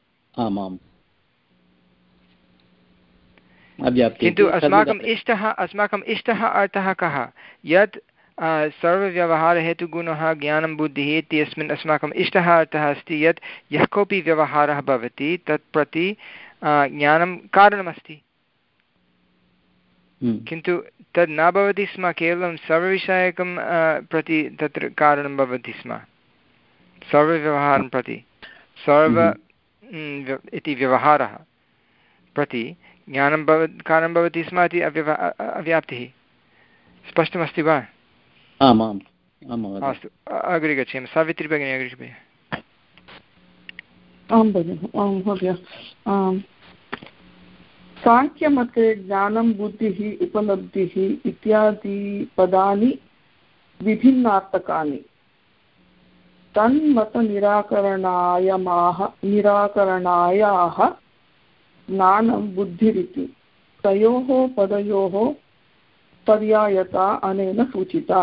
किन्तु अस्माकम् इष्टः अस्माकम् इष्टः अर्थः कः यत् सर्वव्यवहारहेतुगुणः ज्ञानं बुद्धिः इत्यस्मिन् अस्माकम् इष्टः अर्थः अस्ति यत् यः कोऽपि व्यवहारः भवति तत् प्रति ज्ञानं कारणमस्ति। किन्तु तद् न भवति स्म केवलं सर्वविषयकं प्रति तत्र कारणं भवति स्म सर्वव्यवहारं प्रति सर्व इति व्यवहारः प्रति ज्ञानं भव कारणं भवति स्म इति अव्यव अव्याप्तिः। स्पष्टमस्ति वा? आमाम् अस्तु अग्रे गच्छामः। सावित्री भगिनी अग्रे कृपया। आं भगिनि आं महोदय। साङ्ख्यमते ज्ञानं बुद्धिः उपलब्धिः इत्यादि पदानि विभिन्नार्थकानि तन्मतनिराकरणायमाह निराकरणायाः ज्ञानं बुद्धिरिति तयोः पदयोः पर्यायता अनेन सूचिता।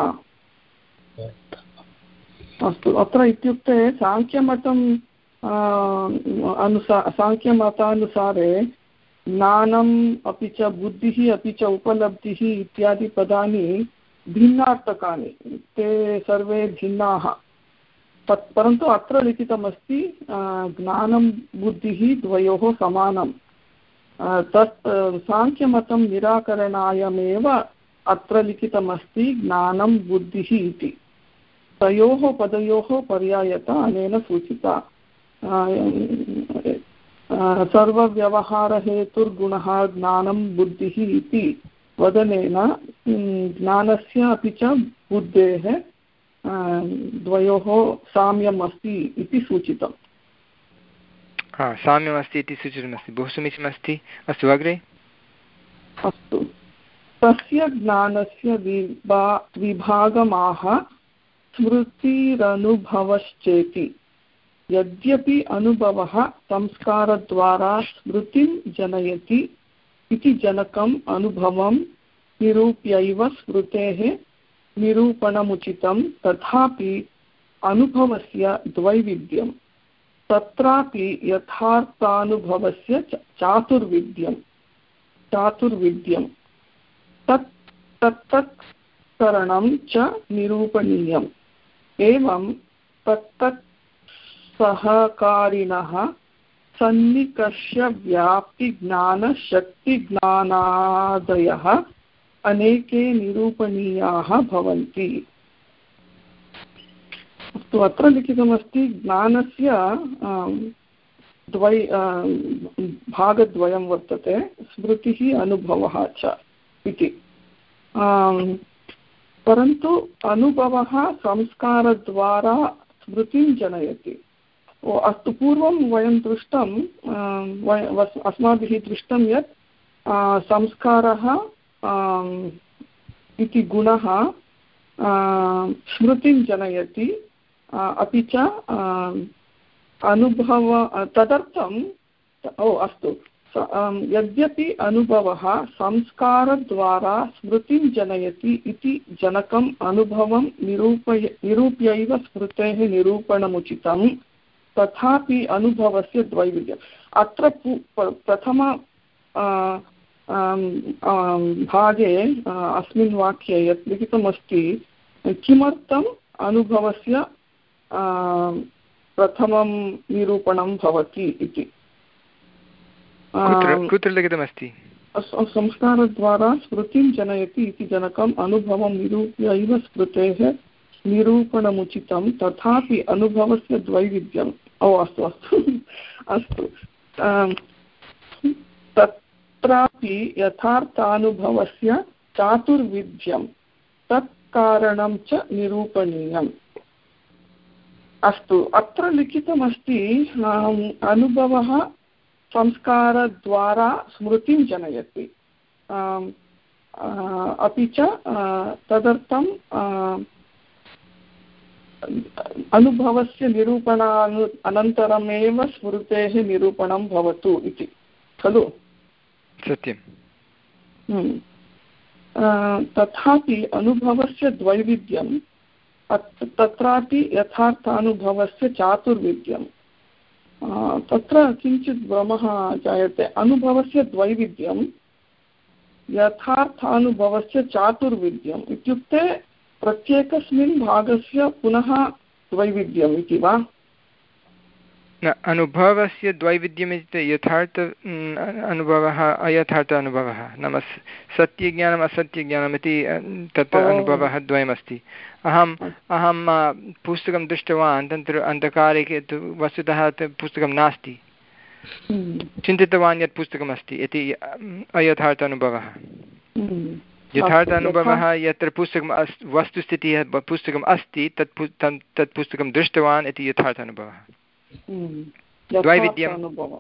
अस्तु अत्र इत्युक्ते साङ्ख्यमतम् अनुसा साङ्ख्यमतानुसारे ज्ञानम् अपि च बुद्धिः अपि च उपलब्धिः इत्यादि पदानि भिन्नार्थकानि ते सर्वे भिन्नाः तत् परन्तु अत्र लिखितमस्ति ज्ञानं बुद्धिः द्वयोः समानं तत् साङ्ख्यमतं निराकरणायमेव अत्र लिखितमस्ति ज्ञानं बुद्धिः इति तयोः पदयोः पर्यायता अनेन सूचिता। सर्वव्यवहारहेतुर्गुणः ज्ञानं बुद्धिः इति वदनेन ज्ञानस्य अपि च बुद्धेः द्वयोः साम्यम् अस्ति इति सूचितम्। हा साम्यमस्ति इति सूचितमस्ति, बहु समीचीनमस्ति। अस्तु अग्रे। अस्तु, तस्य ज्ञानस्य विभा विभागमाह स्मृतिरनुभवश्चेति। यद्यपि अनुभवः संस्कारद्वारा स्मृतिं जनयति इति जनकम् अनुभवं निरूप्यैव स्मृतेः निरूपणमुचितं, तथापि अनुभवस्य द्वैविध्यं, तत्रापि यथार्थानुभवस्य चातुर्विध्यं चातुर्विध्यं तत् तत्तत् करणं च निरूपणीयम्। एवं तत्तत् सहकारिणः सन्निकर्ष्य व्याप्तिज्ञानशक्तिज्ञानादयः अनेके निरूपणीयाः भवन्ति। अस्तु, अत्र लिखितमस्ति ज्ञानस्य द्वै भागद्वयं वर्तते, स्मृतिः अनुभवः च इति। परन्तु अनुभवः संस्कारद्वारा स्मृतिं जनयति। ओ अस्तु, पूर्वं वयं दृष्टं अस्माभिः दृष्टं यत् संस्कारः इति गुणः स्मृतिं जनयति, अपि च अनुभव तदर्थं ओ अस्तु यद्यपि अनुभवः संस्कारद्वारा स्मृतिं जनयति इति जनकम् अनुभवं निरूपय निरूप्यैव स्मृतेः निरूपणमुचितं, तथापि अनुभवस्य द्वैविध्यम्। अत्र प्रथम भागे अस्मिन् वाक्ये यत् लिखितमस्ति, किमर्थम् अनुभवस्य प्रथमं निरूपणं भवति इति। कुत्र लिखितमस्ति? संस्कारद्वारा स्मृतिं जनयति इति जनकम् अनुभवं निरूप्यैव स्मृतेः निरूपणमुचितं, तथापि अनुभवस्य द्वैविध्यम्। ओ अस्तु अस्तु अस्तु तत्रापि यथार्थानुभवस्य चातुर्विध्यं तत्कारणं च निरूपणीयम्। अस्तु, अत्र लिखितमस्ति अनुभवः संस्कारद्वारा स्मृतिं जनयति, अपि च तदर्थं अनुभवस्य निरूपणानु अनन्तरमेव स्मृतेः निरूपणं भवतु इति खलु? सत्यं। तथापि अनुभवस्य द्वैविध्यं, तत्रापि यथार्थानुभवस्य चातुर्विध्यं। तत्र किञ्चित् भ्रमः जायते। अनुभवस्य द्वैविध्यं, यथार्थानुभवस्य चातुर्विध्यम् इत्युक्ते प्रत्येकस्मिन् भागस्य पुनः द्वैविध्यम् इति वा? न, अनुभवस्य द्वैविध्यम् इत्युक्ते यथार्थ अनुभवः अयथार्थ अनुभवः, नाम सत्यज्ञानम् असत्यज्ञानम् इति तत्र अनुभवः द्वयमस्ति। अहम् अहं पुस्तकं दृष्टवान्, तत्र अन्धकारे तु वस्तुतः पुस्तकं नास्ति, चिन्तितवान् यत् पुस्तकमस्ति इति अयथार्थ अनुभवः। यथार्थ अनुभवः यत्र पुस्तकम् अस् वस्तुस्थितिः पुस्तकम् अस्ति तत् तत् पुस्तकं दृष्टवान् इति यथार्थ अनुभवः। द्वैविध्यं।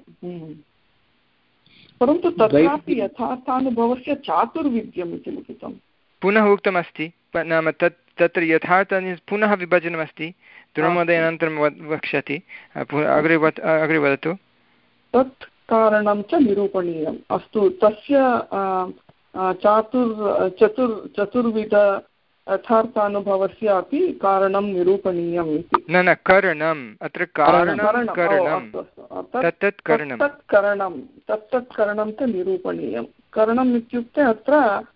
परन्तु तत्रापि यथार्थानुभवस्य चातुर्विध्यम् इति लिखितं। पुनः उक्तमस्ति, नाम तत् तत्र यथार्थ पुनः विभजनमस्ति। ध्रुवमहोदय अनन्तरं वक्ष्यति, अग्रे अग्रे वदतु। तत् कारणं च निरूपणीयम्। अस्तु, तस्य चातुर् चतुर् चतुर्विध यथार्थानुभवस्य अपि कारणं निरूपणीयम् इति। न न करणम्, अत्र कारणं करणं तत्तत् करणं तत् करणं तत्तत् करणं च निरूपणीयं। करणम् इत्युक्ते अत्र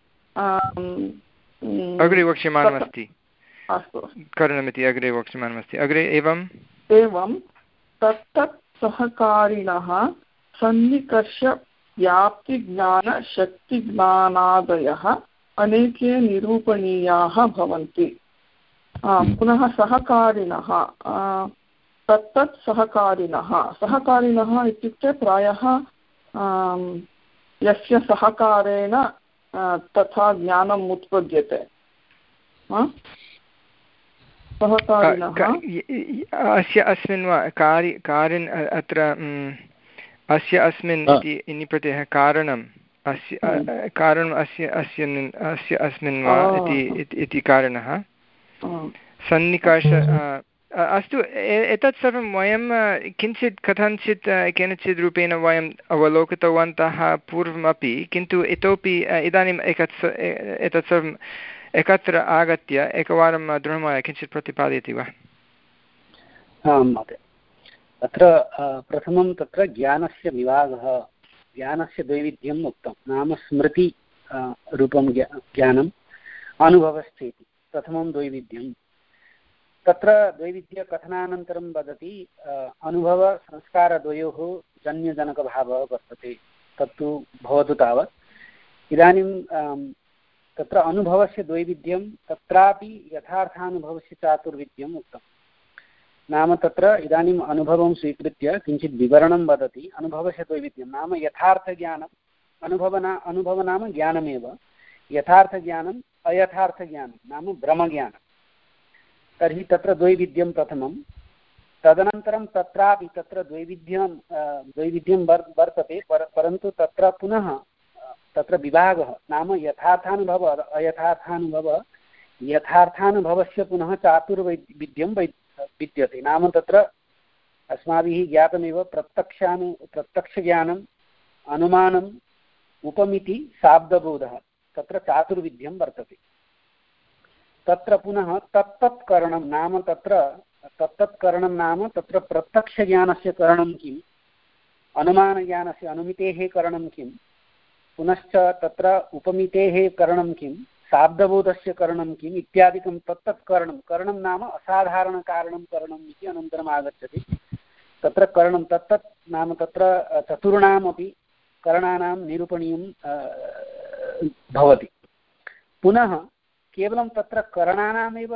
अग्रे वक्ष्यमाणमस्ति। अस्तु, करणमिति अग्रे वक्ष्यमाणमस्ति। अग्रे एवम् एवं तत्तत् सहकारिणः सन्निकर्ष्य व्याप्तिज्ञानशक्तिज्ञानादयः अनेके निरूपणीयाः भवन्ति। पुनः सहकारिणः, तत्तत् सहकारिणः सहकारिणः इत्युक्ते प्रायः यस्य सहकारेण तथा ज्ञानम् उत्पद्यते। सहकारिणः अस्य अस्मिन् वा कार्य कार्यन् अत्र अस्य अस्मिन् इति इनि प्रत्ययः कारणम् अस्य कारणम् अस्य अस्य अस्य अस्मिन् वा इति कारणः सन्निकर्ष अस्तु एतत् सर्वं वयं किञ्चित् कथञ्चित् केनचित् रूपेण वयम् अवलोकितवन्तः पूर्वमपि किन्तु इतोपि इदानीम् एकत् एतत् सर्वम् एकत्र आगत्य एकवारं दृढमय किञ्चित् प्रतिपादयति वा? आं महोदय, अत्र प्रथमं तत्र ज्ञानस्य विभागः, ज्ञानस्य द्वैविध्यम् उक्तं, नाम स्मृति रूपं ज्ञानम् अनुभवश्चेति प्रथमं द्वैविध्यं। तत्र द्वैविध्यकथनानन्तरं वदति अनुभवसंस्कारद्वयोः जन्यजनकभावः वर्तते, तत्तु भवतु तावत्। इदानीं तत्र अनुभवस्य द्वैविध्यं, तत्रापि यथार्थानुभवस्य चातुर्विध्यम् उक्तं। नाम तत्र इदानीम् अनुभवं स्वीकृत्य किञ्चित् विवरणं वदति। अनुभवस्य द्वैविध्यं नाम यथार्थज्ञानम्, अनुभव न अनुभव नाम ज्ञानमेव, यथार्थज्ञानम् अयथार्थज्ञानं नाम भ्रमज्ञानं। तर्हि तत्र द्वैविध्यं प्रथमं। तदनन्तरं तत्रापि तत्र द्वैविध्यं द्वैविध्यं वर् वर्तते पर परन्तु तत्र पुनः तत्र विभागः नाम यथार्थानुभव अयथार्थानुभव। यथार्थानुभवस्य पुनः चातुर्वैविध्यं विद्यते। नाम तत्र अस्माभिः ज्ञातमेव प्रत्यक्षानु प्रत्यक्षज्ञानम्, अनुमानम्, उपमिति, शाब्दबोधः, तत्र चातुर्विध्यं वर्तते। तत्र पुनः तत्तत्करणं नाम तत्र तत्तत्करणं नाम तत्र प्रत्यक्षज्ञानस्य करणं किम्, अनुमानज्ञानस्य अनुमितेः करणं किम्, पुनश्च तत्र उपमितेः करणं किम्, शाब्दबोधस्य करणं किम् इत्यादिकं तत्तत्करणं। करणं नाम असाधारणकारणं करणम् इति अनन्तरम् आगच्छति। तत्र करणं तत्तत् नाम तत्र चतुर्णामपि करणानां निरूपणीयं भवति। पुनः केवलं तत्र करणानामेव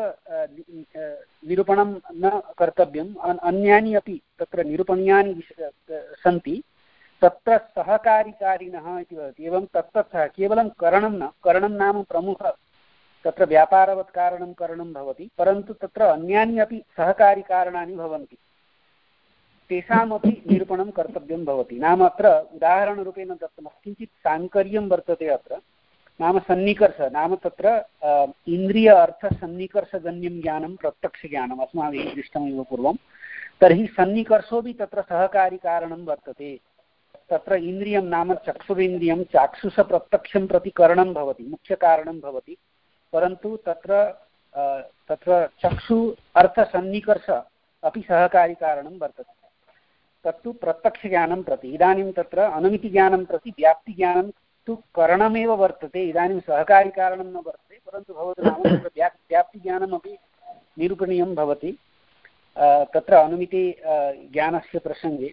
निरूपणं न कर्तव्यम्, अन्यानि अपि तत्र निरूपणीयानि सन्ति। तत्र सहकारिकारिणः इति वदति। एवं तत्तत् सः केवलं करणं न, करणं नाम प्रमुख तत्र व्यापारवत् कारणं करणं भवति, परन्तु तत्र अन्यानि अपि सहकारिकारणानि भवन्ति, तेषामपि निरूपणं कर्तव्यं भवति। नाम अत्र उदाहरणरूपेण दत्तमस्ति, किञ्चित् साङ्कर्यं वर्तते अत्र। नाम सन्निकर्ष नाम तत्र इन्द्रिय अर्थसन्निकर्षजन्यं ज्ञानं प्रत्यक्षज्ञानम् अस्माभिः दृष्टमेव पूर्वं। तर्हि सन्निकर्षोऽपि तत्र सहकारिकारणं वर्तते। तत्र इन्द्रियं नाम चक्षुरिन्द्रियं चाक्षुषप्रत्यक्षं प्रति करणं भवति, मुख्यकारणं भवति, परन्तु तत्र तत्र चक्षु अर्थसन्निकर्ष अपि सहकारिकारणं वर्तते। तत्तु प्रत्यक्षज्ञानं प्रति। इदानीं तत्र अनुमितिज्ञानं प्रति व्याप्तिज्ञानं तु करणमेव वर्तते। इदानीं सहकारिकारणं न वर्तते, परन्तु भवतु नाम तत्र व्या व्याप्तिज्ञानमपि निरूपणीयं भवति तत्र अनुमिति ज्ञानस्य प्रसङ्गे।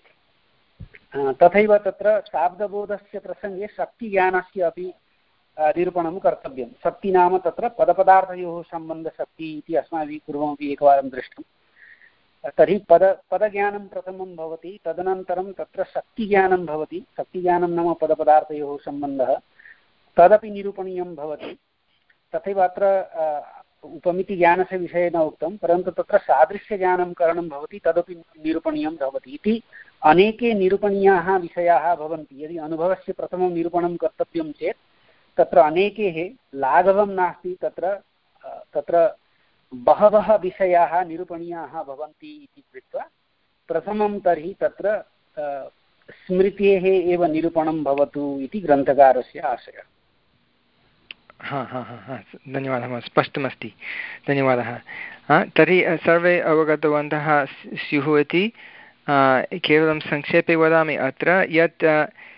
तथैव तत्र शाब्दबोधस्य प्रसङ्गे शक्तिज्ञानस्य अपि निरूपणं कर्तव्यं। शक्ति नाम तत्र पदपदार्थयोः सम्बन्धशक्ति इति अस्माभिः पूर्वमपि एकवारं दृष्टं। तर्हि पद पदज्ञानं प्रथमं भवति, तदनन्तरं तत्र शक्तिज्ञानं भवति। शक्तिज्ञानं नाम पदपदार्थयोः सम्बन्धः, तदपि निरूपणीयं भवति। तथैव अत्र उपमितिज्ञानस्य विषये न उक्तं, परन्तु तत्र सादृश्यज्ञानं करणं भवति, तदपि निरूपणीयं भवति इति अनेके निरूपणीयाः विषयाः भवन्ति। यदि अनुभवस्य प्रथमं निरूपणं कर्तव्यं चेत् तत्र अनेके लाघवं नास्ति, तत्र तत्र बहवः विषयाः निरूपणीयाः भवन्ति इति कृत्वा प्रथमं तर्हि तत्र स्मृतेः एव निरूपणं भवतु इति ग्रन्थकारस्य आशयः। हा हा हा हा धन्यवादः, स्पष्टमस्ति, धन्यवादः। तर्हि सर्वे अवगतवन्तः स्युः इति केवलं संक्षेपे वदामि अत्र यत्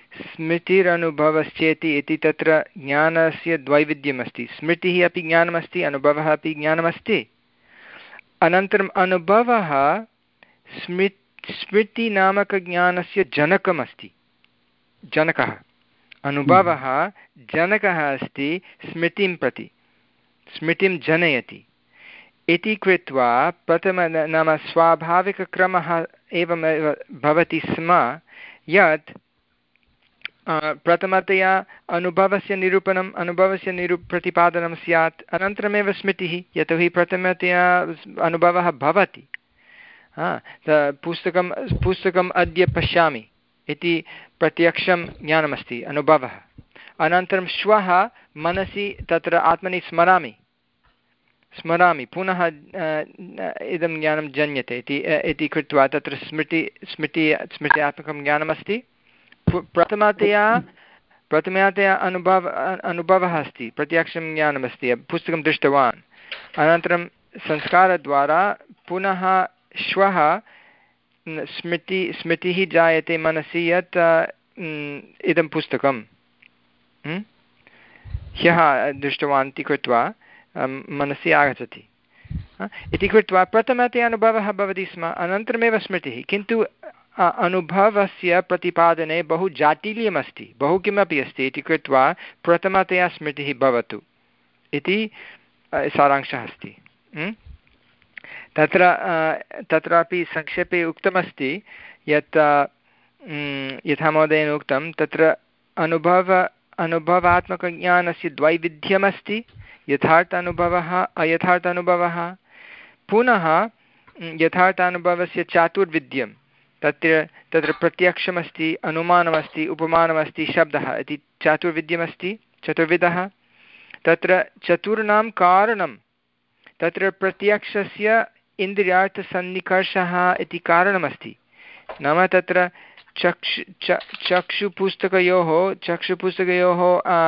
स्मृतिरनुभवश्चेति इति तत्र ज्ञानस्य द्वैविध्यमस्ति। स्मृतिः अपि ज्ञानमस्ति, अनुभवः अपि ज्ञानमस्ति। अनन्तरम् अनुभवः स्मृ स्मृतिनामकज्ञानस्य जनकमस्ति, जनकः। अनुभवः जनकः अस्ति स्मृतिं प्रति, स्मृतिं जनयति इति कृत्वा प्रथम नाम स्वाभाविकक्रमः एवमेव भवति स्म यत् प्रथमतया अनुभवस्य निरूपणम् अनुभवस्य निरू प्रतिपादनं स्यात्, अनन्तरमेव स्मृतिः, यतोहि प्रथमतया अनुभवः भवति। पुस्तकं पुस्तकम् अद्य पश्यामि, इति प्रत्यक्षं ज्ञानमस्ति, अनुभवः। अनन्तरं श्वः मनसि तत्र आत्मनि स्मरामि स्मरामि पुनः इदं ज्ञानं जन्यते इति इति कृत्वा तत्र स्मृति स्मृति स्मृत्यात्मकं ज्ञानमस्ति। प्रथमतया प्रथमतया अनुभव अनुभवः अस्ति, प्रत्यक्षं ज्ञानमस्ति, पुस्तकं दृष्टवान्। अनन्तरं संस्कारद्वारा पुनः श्वः स्मृति स्मृतिः जायते मनसि यत् इदं पुस्तकं ह्यः दृष्टवान् इति कृत्वा मनसि आगच्छति इति कृत्वा प्रथमतया अनुभवः भवति स्म, अनन्तरमेव स्मृतिः। किन्तु अनुभवस्य प्रतिपादने बहु जाटिल्यमस्ति, बहु किमपि अस्ति इति कृत्वा प्रथमतया स्मृतिः भवतु इति सारांशः अस्ति। तत्र तत्रापि संक्षेपे उक्तमस्ति यत् यथा महोदयेन उक्तं तत्र अनुभव अनुभवात्मकज्ञानस्य द्वैविध्यमस्ति, यथार्थ अनुभवः अयथार्थ अनुभवः। पुनः यथार्थ अनुभवस्य चातुर्विध्यं, तत्र तत्र प्रत्यक्षमस्ति, अनुमानमस्ति, उपमानमस्ति, शब्दः इति चातुर्विध्यमस्ति, चतुर्विधः। तत्र चतुर्णां कारणं तत्र प्रत्यक्षस्य इन्द्रियार्थसन्निकर्षः इति कारणमस्ति। नाम तत्र चक्षु च चक्षुपुस्तकयोः चक्षुपुस्तकयोः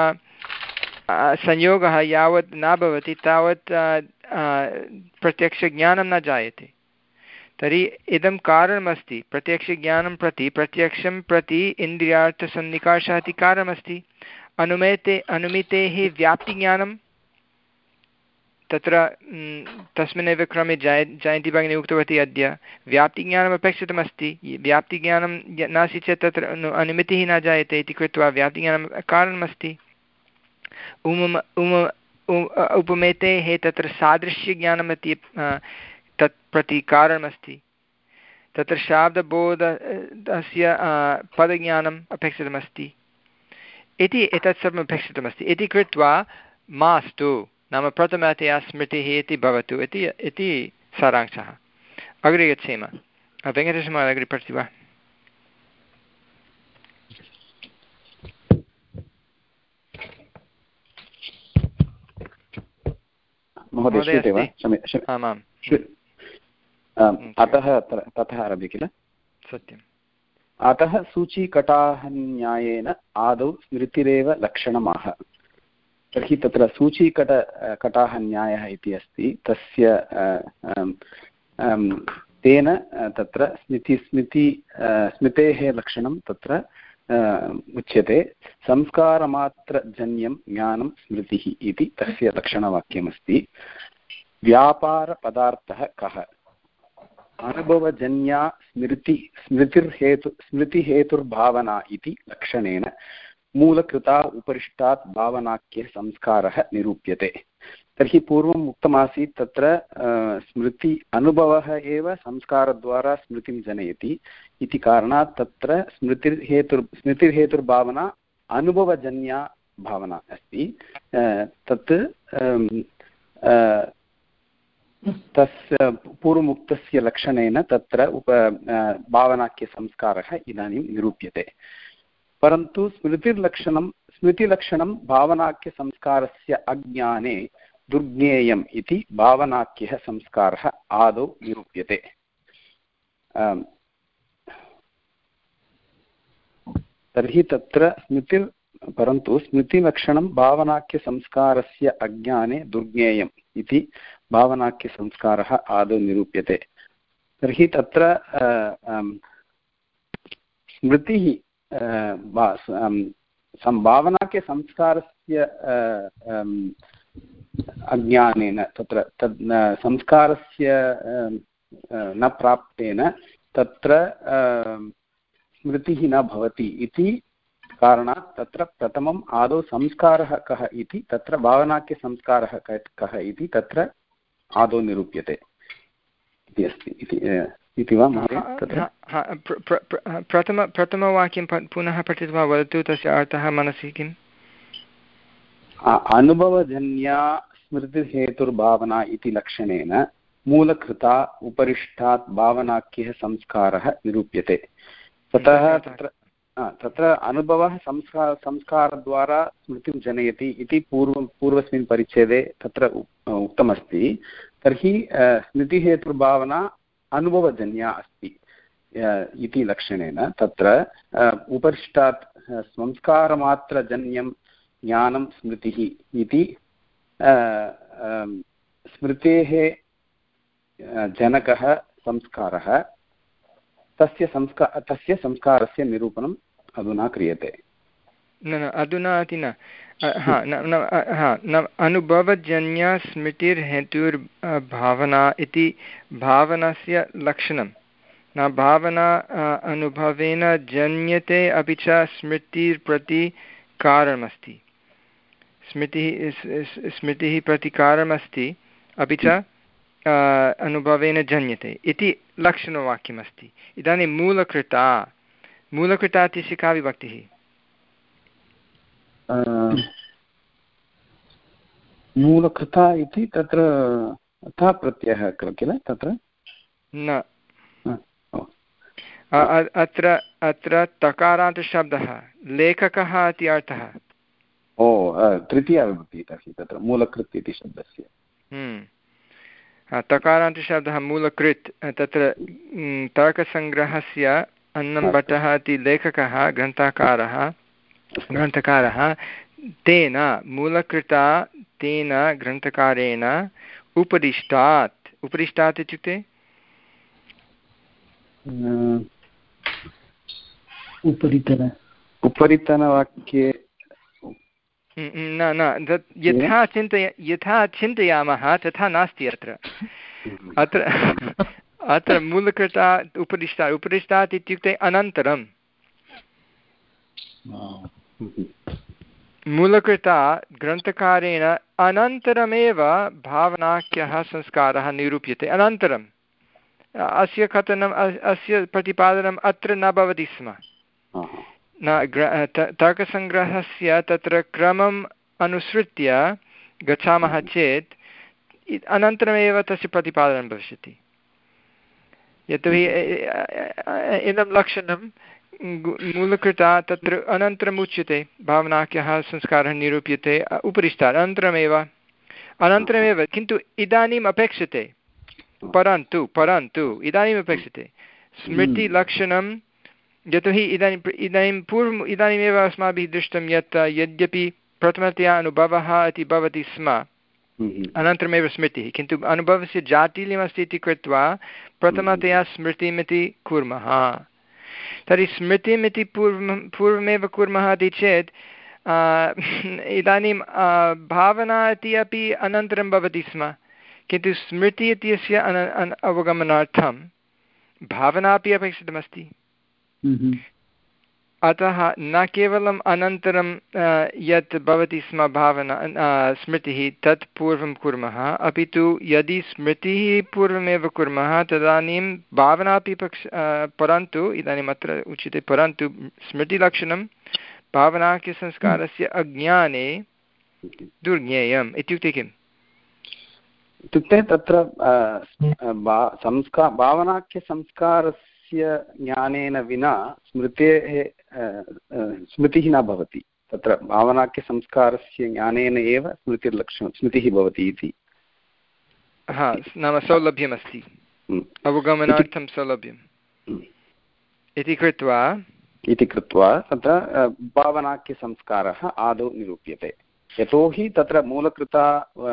संयोगः यावत् न भवति तावत् प्रत्यक्षज्ञानं न जायते। तर्हि इदं कारणमस्ति, प्रत्यक्षज्ञानं प्रति प्रत्यक्षं प्रति इन्द्रियार्थसन्निकर्षः इति कारणमस्ति। अनुमेते अनुमितेः व्याप्तिज्ञानं, तत्र तस्मिन्नेव क्रमे जय जयन्ती भगिनी उक्तवती अद्य, व्याप्तिज्ञानम् अपेक्षितमस्ति। व्याप्तिज्ञानं नास्ति चेत् तत्र अनुमितिः न जायते इति कृत्वा व्याप्तिज्ञानं कारणमस्ति। उम उम उपमेतेः तत्र सादृश्यज्ञानमपि तत् प्रति कारणमस्ति। तत्र शाब्दबोधस्य पदज्ञानम् अपेक्षितमस्ति इति एतत् सर्वम् अपेक्षितमस्ति इति कृत्वा मास्तु, नाम प्रथमतया स्मृतिः इति भवतु इति इति सारांशः। अग्रे गच्छेम। वेङ्कटेशमहोदय अग्रे पठति वा? महोदय श्रूयते वा? आमां। अतः ततः आरभ्य किल? सत्यम्। अतः सूचीकटाहन्यायेन आदौ स्मृतिरेव लक्षणमाह। तर्हि तत्र सूचीकट कटाहन्यायः इति अस्ति, तस्य तेन तत्र स्मृति स्मृति स्मृतेः लक्षणं तत्र उच्यते। संस्कारमात्रजन्यं ज्ञानं स्मृतिः इति तस्य लक्षणवाक्यमस्ति। व्यापारपदार्थः कः? अनुभवजन्या स्मृति स्मृतिर्हेतु स्मृतिहेतुर्भावना इति लक्षणेन मूलकृता उपरिष्टात् भावनाख्यः संस्कारः निरूप्यते। तर्हि पूर्वम् उक्तमासीत् तत्र स्मृति अनुभवः एव संस्कारद्वारा स्मृतिं जनयति इति कारणात् तत्र स्मृतिर्हेतुर् स्मृतिर्हेतुर्भावना अनुभवजन्या भावना अस्ति। तत् तस्य पूर्वमुक्तस्य लक्षणेन तत्र उप भावनाख्यसंस्कारः इदानीं निरूप्यते। परन्तु स्मृतिर्लक्षणं स्मृतिलक्षणं भावनाख्यसंस्कारस्य अज्ञाने दुर्ज्ञेयम् इति भावनाख्यः संस्कारः आदौ निरूप्यते। तर्हि तत्र स्मृतिर् परन्तु स्मृतिलक्षणं भावनाख्यसंस्कारस्य अज्ञाने दुर्ज्ञेयम् इति भावनाख्यसंस्कारः आदौ निरूप्यते। तर्हि तत्र स्मृतिः भावनाख्यसंस्कारस्य अज्ञानेन तत्र तद् संस्कारस्य न प्राप्तेन तत्र स्मृतिः न भवति इति कारणात् तत्र प्रथमम् आदौ संस्कारः कः इति तत्र भावनाख्यसंस्कारः कः इति तत्र आदौ निरूप्यते इति अस्ति इति वा महोदय? तत्र प्रथम प्रथमवाक्यं पुनः पठित्वा वदतु, तस्य अर्थः मनसि किम्? अनुभवजन्या स्मृतिहेतुर्भावना इति लक्षणेन मूलकृता उपरिष्टात् भावनाख्यः संस्कारः निरूप्यते। ततः तत्र तत्र अनुभवः संस्कार संस्कारद्वारा स्मृतिं जनयति इति पूर्वं पूर्वस्मिन् परिच्छेदे तत्र उक्तमस्ति। तर्हि स्मृतिहेतुर्भावना अनुभवजन्या अस्ति इति लक्षणेन तत्र उपरिष्टात् संस्कारमात्रजन्यं ज्ञानं स्मृतिः इति स्मृतेः जनकः संस्कारः, तस्य संस्कार तस्य संस्कारस्य निरूपणम् अधुना क्रियते। न न अधुना इति न हा न अनुभवजन्या स्मृतिर्हेतुर्भावना इति भावनस्य लक्षणं न भावना अनुभवेन जन्यते अपि च स्मृतिः प्रति कारणमस्ति। स्मृतिः स्मृतिः प्रति कारणमस्ति अपि च अनुभवेन जन्यते इति लक्षणवाक्यमस्ति। इदानीं मूलकृता मूलकृता इत्यस्य का विभक्तिः? मूलकृता इति तत्र अतः प्रत्ययः किल तत्र न अत्र अत्र तकारान्तशब्दः लेखकः इति अर्थः। ओ तृतीया विभक्तिः तर्हि तत्र मूलकृत् इति शब्दस्य तकारान्तशब्दः मूलकृत्। तत्र तर्कसङ्ग्रहस्य अन्नम्भट्टः इति लेखकः ग्रन्थकारः ग्रन्थकारः तेन मूलकृता तेन ग्रन्थकारेण उपदिष्टात् उपदिष्टात् इत्युक्ते उपरितन उपरितनवाक्ये न न तत् यथा चिन्तय यथा चिन्तयामः तथा नास्ति अत्र अत्र अत्र मूलकृता उपदिष्टा उपदिष्टात् इत्युक्ते अनन्तरं मूलकृता ग्रन्थकारेण अनन्तरमेव भावनाख्यः संस्कारः निरूप्यते। अनन्तरम् अस्य कथनम् अस्य प्रतिपादनम् अत्र न भवति स्म। न तर्कसङ्ग्रहस्य तत्र क्रमम् अनुसृत्य गच्छामः चेत् अनन्तरमेव तस्य प्रतिपादनं भविष्यति। यतोहि इदं लक्षणं मूलकृता तत्र अनन्तरम् उच्यते भावनाख्यः संस्कारः निरूप्यते उपरिष्टात् अनन्तरमेव अनन्तरमेव किन्तु इदानीम् अपेक्षते परन्तु परन्तु इदानीम् अपेक्षते स्मृतिलक्षणं। यतोहि इदानीम् इदानीं पूर्वम् इदानीमेव अस्माभिः दृष्टं यत् यद्यपि प्रथमतया अनुभवः इति भवति स्म अनन्तरमेव स्मृतिः, किन्तु अनुभवस्य जाटिल्यमस्ति इति कृत्वा प्रथमतया स्मृतिमिति कुर्मः। तर्हि स्मृतिमिति पूर्वं पूर्वमेव कुर्मः इति चेत् इदानीं भावना इति अपि अनन्तरं भवति स्म, किन्तु स्मृति इत्यस्य अवगमनार्थं भावना अपि अपेक्षितमस्ति। अतः न केवलम् अनन्तरं यत् भवति स्म भावना स्मृतिः तत् पूर्वं कुर्मः, अपि तु यदि स्मृतिः पूर्वमेव कुर्मः तदानीं भावना अपि पक्ष परन्तु इदानीम् अत्र उच्यते परन्तु स्मृतिलक्षणं भावनाख्यसंस्कारस्य अज्ञाने दुर्ज्ञेयम् इत्युक्ते किम्? इत्युक्ते तत्र संस्कार भावनाख्यसंस्कारस्य ज्ञानेन विना स्मृतेः स्मृतिः न भवति। तत्र भावनाख्यसंस्कारस्य ज्ञानेन एव स्मृतिर्लक्षणं स्मृतिः भवति इति हा नाम सौलभ्यमस्ति, अवगमनार्थं सौलभ्यम् इति कृत्वा इति कृत्वा तत्र भावनाख्यसंस्कारः आदौ निरूप्यते। यतोहि तत्र मूलकृता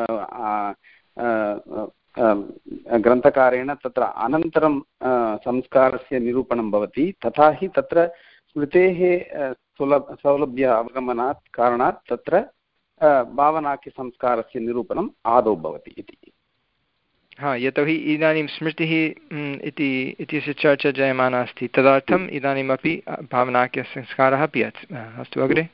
ग्रन्थकारेण तत्र अनन्तरं संस्कारस्य निरूपणं भवति, तथा हि तत्र स्मृतेः सुलभ सौलभ्य अवगमनात् कारणात् तत्र भावनाख्यसंस्कारस्य निरूपणम् आदौ भवति इति। हा यतोहि इदानीं स्मृतिः इति इत्यस्य चर्चा जायमाना अस्ति, तदर्थम् इदानीमपि भावनाख्यसंस्कारः अपि अस्तु। अग्रे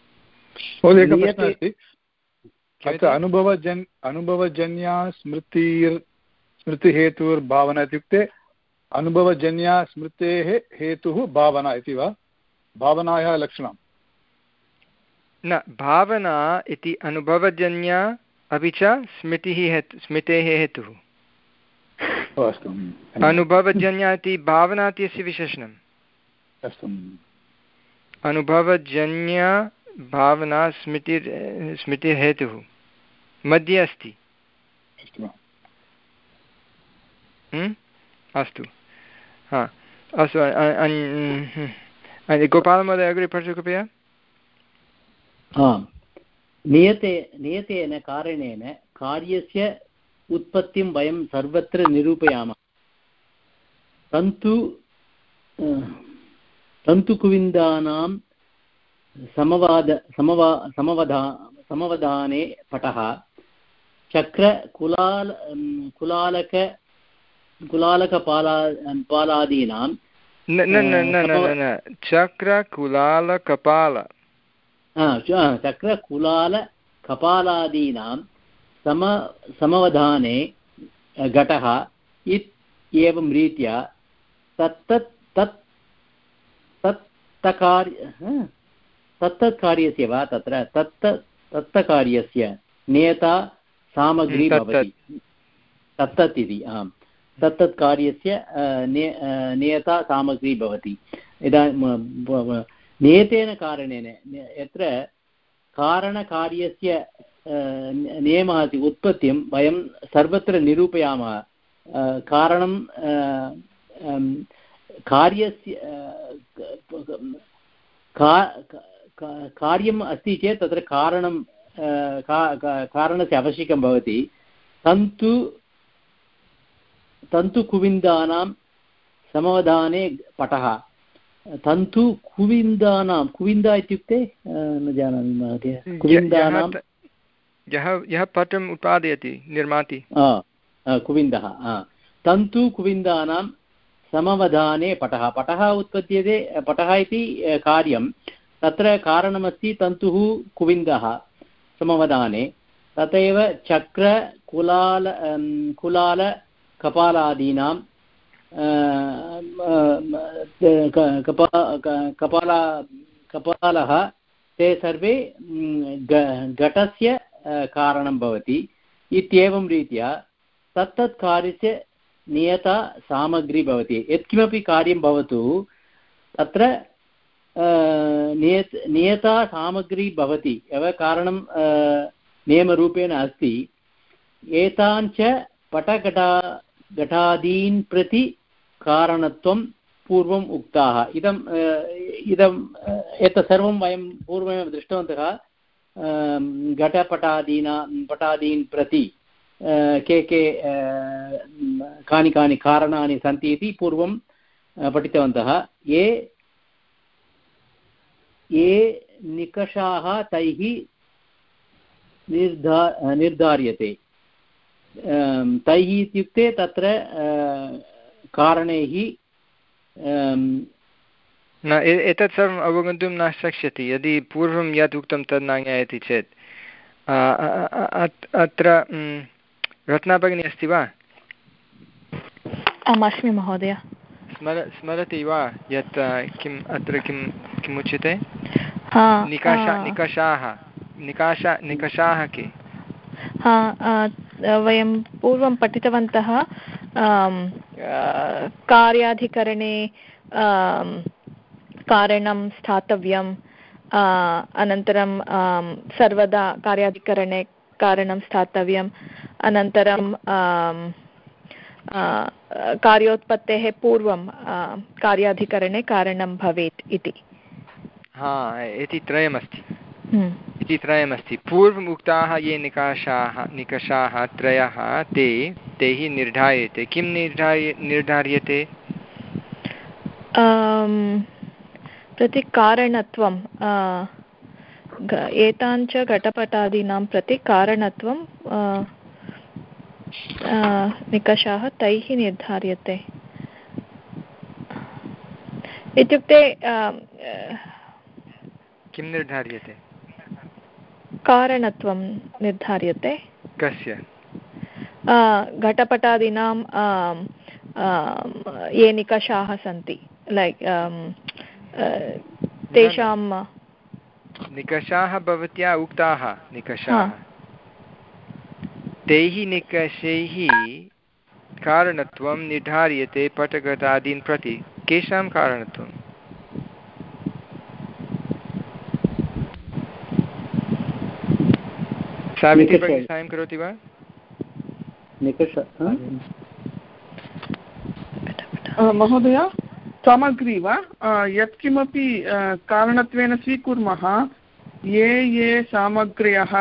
अत्र अनुभवजन् अनुभवजन्या स्मृतिर् स्मृतिहेतुर्भावना इत्युक्ते अनुभवजन्या स्मृतेः हेतुः भावना इति वा? भावनायाः लक्षणं न, भावना इति अनुभवजन्या अपि च स्मृतिः हेतु स्मृतेः हेतुः। अस्तु, अनुभवजन्या इति भावना इत्यस्य विशेषणम्। अस्तु। अनुभवजन्या भावना स्मृतिर् स्मृतिर्हेतुः मध्ये अस्ति। अस्तु हा अस्तु गोपालमहोदय अग्रे पठतु कृपया। नियते नियतेन कारणेन कार्यस्य उत्पत्तिं वयं सर्वत्र निरूपयामः। तन्तु तन्तुकुविन्दानां समवाद समवा समवधा समवधाने पटः चक्रकुलाल कुलालक कुलालकपाला पालादीनां न न न न न चक्रकुलालकपाल चक्रकुलालकपालादीनां सम समवधाने घटः इत्येवं रीत्या तत्तत् तत् तत्तकार्य तत्तत्कार्यस्य वा तत्र तत्त तत्तकार्यस्य नेता सामग्री भवति। तत्तत् इति आम् तत्तत्कार्यस्य नेता सामग्री भवति। इदानीं नियतेन कारणेन यत्र कारणकार्यस्य नियमः अस्ति उत्पत्तिं वयं सर्वत्र निरूपयामः। कारणं कार्यस्य कार्यम् अस्ति चेत् तत्र कारणं कारणस्य आवश्यकं भवति। तन्तु तन्तुकुविन्दानां समवधाने पटः तन्तु कुविन्दानां कुविन्दा इत्युक्ते न जानामि महोदय। कुविन्दानां यः यः पटम् उत्पादयति निर्माति कुविन्दः तन्तु कुविन्दानां समवधाने पटः पटः उत्पद्यते। पटः इति कार्यं तत्र कारणमस्ति तन्तुः कुविन्दः समवधाने। तथैव चक्र कुलाल कुलाल कपालादीनां कपाला कपालः ते सर्वे घटस्य कारणं भवति। इत्येवं रीत्या तत्तत् कार्यस्य नियता सामग्री भवति। यत्किमपि कार्यं भवतु तत्र नियत नियता सामग्री भवति एव कारणं नियमरूपेण अस्ति। एताञ्च पटघटा घटादीन् प्रति कारणत्वं पूर्वम् उक्ताः। इदम् इदम् एतत् सर्वं वयं पूर्वमेव दृष्टवन्तः। घटपटादीना पटादीन् प्रति के के कानि कानि कारणानि सन्ति इति पूर्वं पठितवन्तः। ये ये निकषाः तैः निर्धा निर्धार्यते। तैः इत्युक्ते तत्र कारणैः न एतत् सर्वम् अवगन्तुं न शक्ष्यति यदि पूर्वं यत् उक्तं तद् न ज्ञायते चेत्। अत्र रत्नाभगिनी अस्ति वा? आम् अस्मि महोदय। स्मर स्मरति वा यत् किम् अत्र किं किम् उच्यते? निकषा निकषाः निकाशा निकषाः के? वयं पूर्वं पठितवन्तः कार्याधिकरणे कारणं स्थातव्यम्। अनन्तरं सर्वदा कार्याधिकरणे कारणं स्थातव्यम्। अनन्तरं कार्योत्पत्तेः पूर्वं कार्याधिकरणे कारणं भवेत् इति। हा इति त्रयमस्ति इति त्रयमस्ति। पूर्वम् उक्ताः ये निकषाः निकषाः त्रयः ते तैः निर्धार्यते। किं निर्धार्य निर्धार्यते? प्रति कारणत्वं एताञ्च घटपटादीनां प्रति कारणत्वं निकषाः तैः निर्धार्यते इत्युक्ते किं निर्धार्यते? कारणत्वं निर्धार्यते। कस्य? घटपटादीनां ये निकषाः सन्ति लैक् तेषां निकषाः भवत्या उक्ताः निकषाः। तैः निकषैः कारणत्वं निर्धार्यते पटघटादीन् प्रति। केषां कारणत्वं? सावित्री भगिनी साहाय्यं करोति वा? महोदय सामग्री वा यत्किमपि कारणत्वेन स्वीकुर्मः, ये ये सामग्र्यः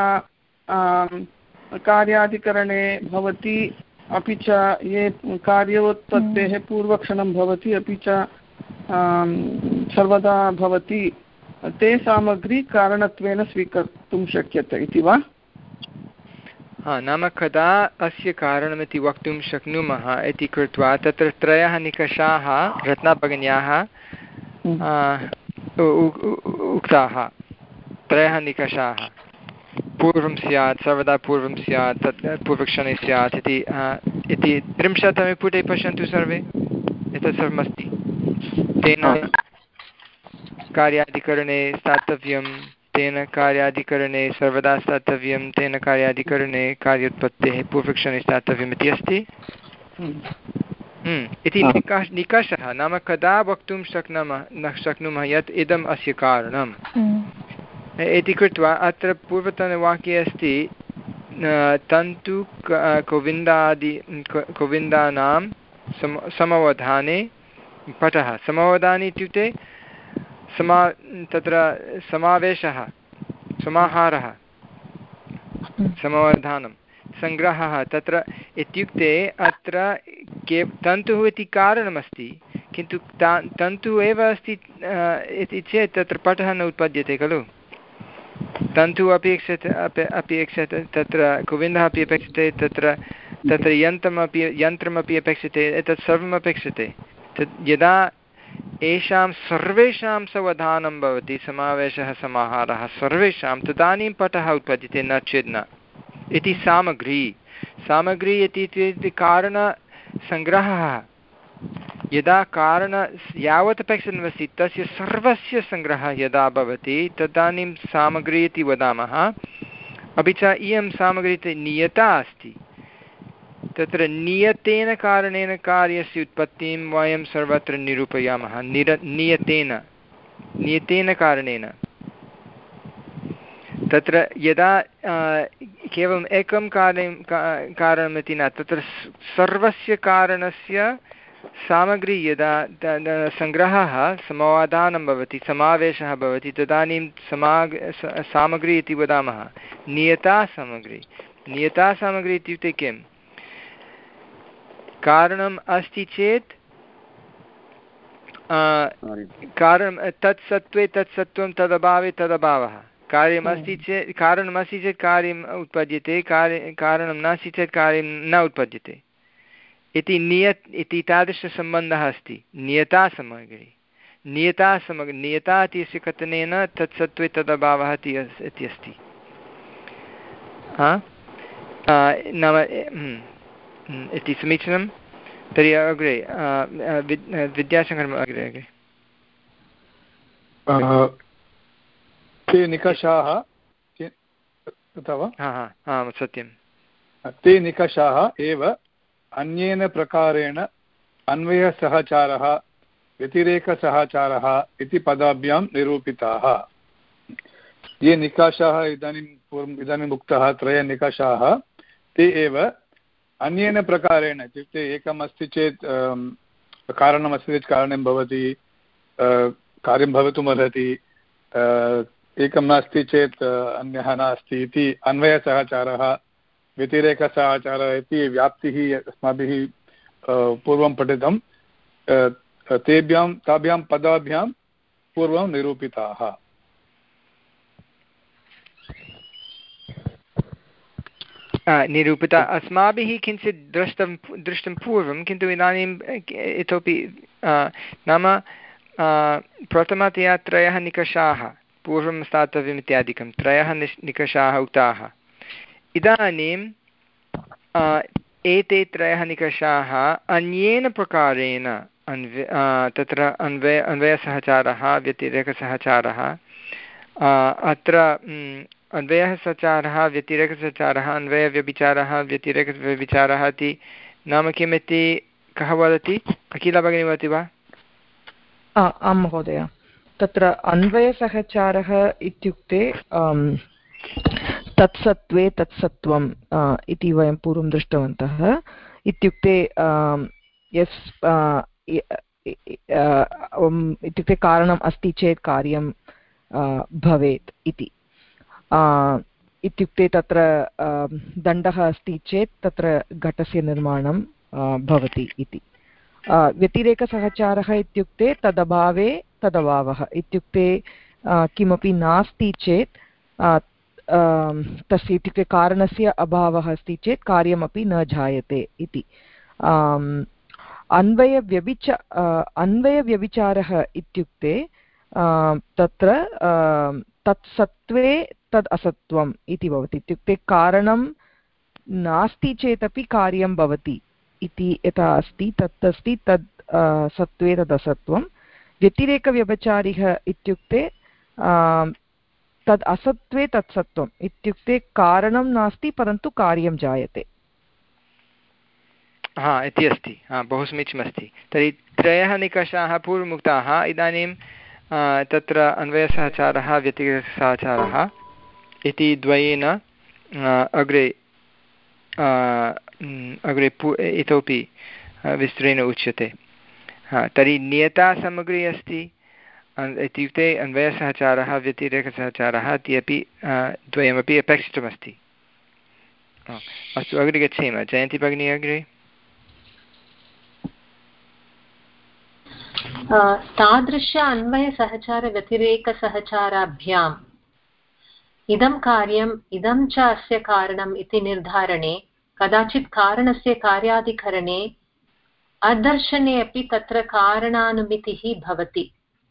कार्याधिकरणे भवति अपि च ये कार्योत्पत्तेः पूर्वक्षणं भवति अपि च सर्वदा भवति, ते सामग्री कारणत्वेन स्वीकर्तुं शक्यते इति वा? हा, नाम कदा अस्य कारणमिति वक्तुं शक्नुमः इति कृत्वा तत्र त्रयः निकषाः रत्नाभगिन्याः उक्ताः। त्रयः निकषाः पूर्वं स्यात्, सर्वदा पूर्वं स्यात्, तत् पूर्वक्षणे स्यात् इति इति त्रिंशत्तमे पुटे पश्यन्तु सर्वे, एतत् सर्वमस्ति। तेन कार्याधिकरणे स्थातव्यं, तेन कार्याधिकरणे सर्वदा स्थातव्यं, तेन कार्याधिकरणे कार्योत्पत्तेः पूर्वक्षणे स्थातव्यम् इति अस्ति। इति निकष निकषः नाम कदा वक्तुं शक्नुमः न शक्नुमः यत् इदम् अस्य कारणम् इति कृत्वा अत्र पूर्वतनवाक्ये अस्ति तन्तु गोविन्दादि गोविन्दानां सम समवधाने पठः। समवधाने इत्युक्ते समा तत्र समावेशः, समाहारः, समवधानं, सङ्ग्रहः तत्र इत्युक्ते अत्र के तन्तुः इति कारणमस्ति, किन्तु ता तन्तुः एव अस्ति इति चेत् तत्र पठः न उत्पद्यते खलु। तन्तुः अपेक्षते अपेक्षते तत्र गोविन्दः अपि अपेक्षते, तत्र तत्र यन्त्रमपि यन्त्रमपि अपेक्षते, एतत् सर्वम् अपेक्षते। तत् यदा येषां सर्वेषां सवधानं भवति, समावेशः समाहारः सर्वेषां, तदानीं पठः उत्पद्यते, न चेत् न। इति सामग्री। सामग्री इति कारणसङ्ग्रहः। यदा कारण यावत् अपेक्षितमस्ति तस्य सर्वस्य सङ्ग्रहः यदा भवति तदानीं सामग्री इति वदामः। अपि च इयं सामग्री इति नियता अस्ति। तत्र नियतेन कारणेन कार्यस्य उत्पत्तिं वयं सर्वत्र निरूपयामः। निर नियतेन नियतेन कारणेन तत्र यदा केवलम् एकं कार्यं कारणमिति न, तत्र सर्वस्य कारणस्य सामग्री यदा सङ्ग्रहः समाधानं भवति, समावेशः भवति, तदानीं समाग सामग्री इति वदामः। नियता सामग्री। नियता सामग्री इत्युक्ते किं? कारणम् अस्ति चेत् कारणं तत् सत्त्वे तत् सत्त्वं तदभावे तदभावः। कार्यमस्ति चेत् कारणमस्ति चेत् कार्यम् उत्पद्यते, कार्य कारणं नास्ति चेत् कार्यं न उत्पद्यते इति नियत् इति तादृशसम्बन्धः अस्ति। नियता सामग्री। नियता सामग्री नियता इत्यस्य कथनेन तत् सत्त्वे तदभावः इति अस्ति। नाम इति समीचीनं। तर्हि अग्रे विद्याशङ्करम् अग्रे अग्रे ते निकषाः तथा वा? हा हा हा सत्यं। ते निकषाः एव अन्येन प्रकारेण अन्वयसहचारः व्यतिरेकसहचारः इति पदाभ्यां निरूपिताः। ये निकषाः इदानीं पूर्वम् इदानीम् उक्ताः त्रयनिकषाः ते एव अन्येन प्रकारेण, इत्युक्ते एकम् अस्ति चेत् कारणमस्ति चेत् कारणं भवति, कार्यं भवितुमर्हति, एकं नास्ति चेत् अन्यः नास्ति इति अन्वयसहचारः व्यतिरेकसहचारः इति व्याप्तिः अस्माभिः पूर्वं पठितं। तेभ्यां ताभ्यां पदाभ्यां पूर्वं निरूपिताः। निरूपिता अस्माभिः किञ्चित् दृष्टं दृष्टं पूर्वं, किन्तु इदानीम् इतोपि नाम प्रथमतया त्रयः निकषाः पूर्वं स्थातव्यम् इत्यादिकं त्रयः निकषाः उक्ताः। इदानीम् एते त्रयः निकषाः अन्येन प्रकारेण अन्वे तत्र अन्वय अन्वयसहचारः व्यतिरेकसहचारः अत्र अन्वयः सहचारः व्यतिरेकसहचारः अन्वयव्यभिचारः व्यतिरेकव्यभिचारः इति नाम किमिति कः वदति? अखिला भगिनी वदति वा? आं महोदय, तत्र अन्वयसहचारः इत्युक्ते तत्सत्त्वे तत्सत्त्वम् इति वयं पूर्वं दृष्टवन्तः। इत्युक्ते यस् इत्युक्ते कारणम् अस्ति चेत् कार्यं भवेत् इति। इत्युक्ते तत्र दण्डः अस्ति चेत् तत्र घटस्य निर्माणं भवति इति। व्यतिरेकसहचारः इत्युक्ते तदभावे तदभावः, इत्युक्ते किमपि नास्ति चेत् तस्य इत्युक्ते कारणस्य अभावः अस्ति चेत् कार्यमपि न जायते इति। अन्वयव्यभिच अन्वयव्यभिचारः इत्युक्ते तत्र तत्सत्त्वे तद् असत्त्वम् इति भवति। इत्युक्ते कारणं नास्ति चेदपि कार्यं भवति इति यथा अस्ति तत् अस्ति तद् सत्त्वे तद् असत्त्वं। व्यतिरेकव्यभिचारिः इत्युक्ते तद् असत्त्वे तत् सत्त्वम्, इत्युक्ते कारणं नास्ति परन्तु कार्यं जायते। हा इति अस्ति। हा बहु समीचीनमस्ति। तर्हि त्रयः निकषाः पूर्वमुक्ताः। इदानीं तत्र अन्वयसहचारः व्यतिरेकसहचारः इति द्वयेन अग्रे अग्रे पू इतोपि विस्तरेण उच्यते। हा तर्हि नियता सामग्री अस्ति इत्युक्ते अन्वयसहचारः व्यतिरेकसहचारः इति अपि द्वयमपि अपेक्षितमस्ति। अस्तु अग्रे गच्छेम। जयन्ती भगिनी अग्रे। तादृश अन्वयसहचारव्यतिरेकसहचाराभ्याम् इदं कार्यम् इदं च अस्य कारणम् इति निर्धारणे कदाचित् कारणस्य कार्याधिकरणे अदर्शने अपि तत्र कारणानुमितिः भवति।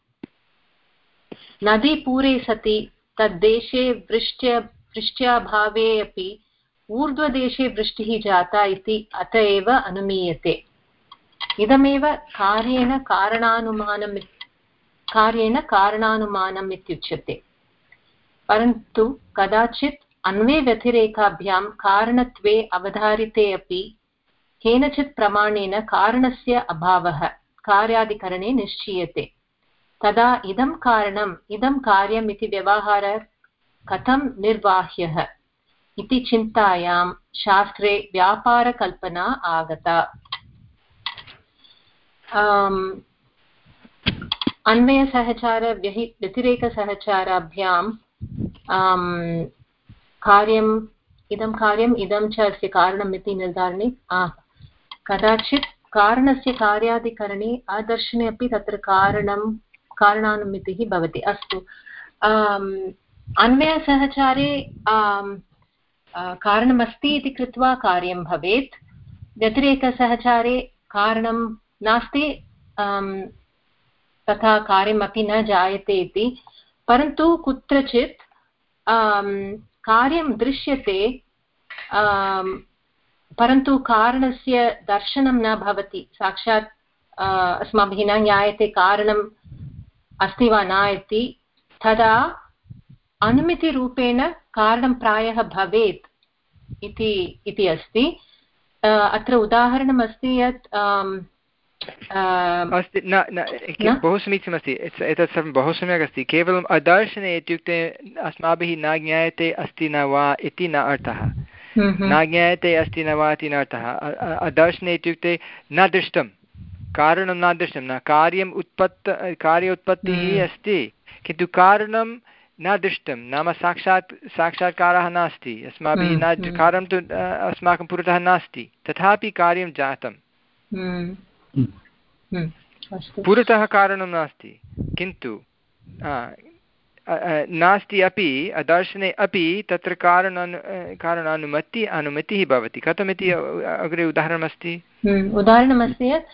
नदीपूरे सति तद्देशे वृष्ट्य वृष्ट्याभावे अपि ऊर्ध्वदेशे वृष्टिः जाता इति अत एव अनुमीयते। इदमेव कार्येण कारणानुमानं कार्येण कारणानुमानम् इत्युच्यते। परन्तु कदाचित् अन्वयव्यतिरेकाभ्यां कारणत्वे अवधारिते अपि केनचित् प्रमाणेन कारणस्य अभावः कार्याधिकरणे निश्चीयते। तदा इदं कारणम् इदं कार्यम् इति व्यवहारः कथं निर्वाह्यः इति चिन्तायां शास्त्रे व्यापारकल्पना आगता। अन्वयसहचार व्यतिरेकसहचाराभ्यां कार्यम् इदं कार्यम् इदं च अस्य कारणम् इति निर्धारणे कदाचित् कारणस्य कार्याधिकरणे आदर्शने अपि तत्र कारणं कारणानुमितिः भवति। अस्तु, अन्वयसहचारे कारणमस्ति इति कृत्वा कार्यं भवेत्, व्यतिरेकसहचारे कारणं नास्ति तथा कार्यमपि न जायते इति। परन्तु कुत्रचित् कार्यं दृश्यते परन्तु कारणस्य दर्शनं न भवति। साक्षात् अस्माभिः न ज्ञायते कारणम् अस्ति वा न इति। तदा अनुमितिरूपेण कारणं प्रायः भवेत् इति इति अस्ति। अत्र उदाहरणम् अस्ति यत् अस्ति न न बहु समीचीनमस्ति। एतत् सर्वं बहु सम्यक् अस्ति। केवलम् अदर्शने इत्युक्ते अस्माभिः न ज्ञायते अस्ति न वा इति न अर्थः। न ज्ञायते अस्ति न वा इति न अर्थः। अदर्शने इत्युक्ते न दृष्टं, कारणं न दृष्टं, न कार्यम् उत्पत्त कार्य उत्पत्तिः अस्ति किन्तु कारणं न दृष्टं, नाम साक्षात् साक्षात्कारः नास्ति अस्माभिः। न कार्यं तु अस्माकं पुरतः नास्ति तथापि कार्यं जातं। पुरतः कारणं नास्ति किन्तु नास्ति अपि अदर्शने अपि तत्र कारणानु कारणानुमति अनुमतिः भवति। कथमिति अग्रे उदाहरणमस्ति। उदाहरणमस्ति यत्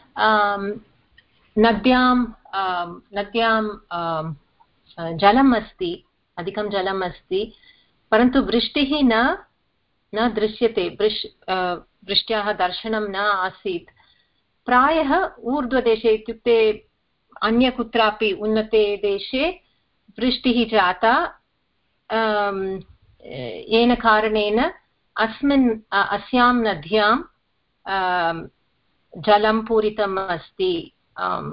नद्यां नद्यां जलम् अस्ति, अधिकं जलम् अस्ति, परन्तु वृष्टिः न न दृश्यते, वृष् वृष्ट्याः दर्शनं न आसीत्। प्रायः ऊर्ध्वदेशे इत्युक्ते अन्य कुत्रापि उन्नते देशे वृष्टिः जाता, येन कारणेन अस्मिन् अस्यां नद्यां जलं पूरितम् अस्ति,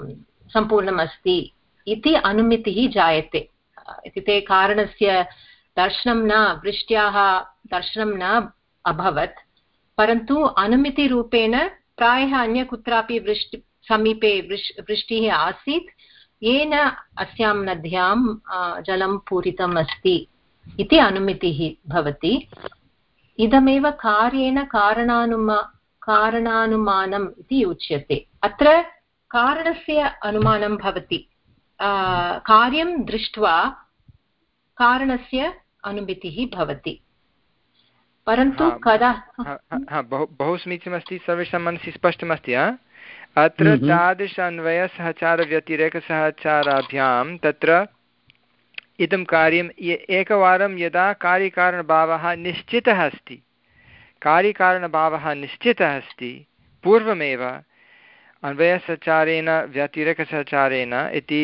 सम्पूर्णम् अस्ति इति अनुमितिः जायते। इत्युक्ते कारणस्य दर्शनं न वृष्ट्याः दर्शनं न अभवत्, परन्तु अनुमितिरूपेण प्रायः अन्य कुत्रापि वृष्टि समीपे वृष् वृष्टिः आसीत्, येन अस्यां नद्यां जलं पूरितम् अस्ति इति अनुमितिः भवति। इदमेव कार्येण कारणानुमा कारणानुमानम् इति उच्यते। अत्र कारणस्य अनुमानं भवति, कार्यं दृष्ट्वा कारणस्य अनुमितिः भवति, परन्तु कदा बहु समीचीनमस्ति, सर्वेषां मनसि स्पष्टमस्ति। अत्र तादृश अन्वयसहचारव्यतिरेकसहचाराभ्यां तत्र इदं कार्यम् एकवारं यदा कार्यकारणभावः निश्चितः अस्ति, कार्यकारणभावः निश्चितः अस्ति पूर्वमेव अन्वयसहचारेण व्यतिरेकसहचारेण इति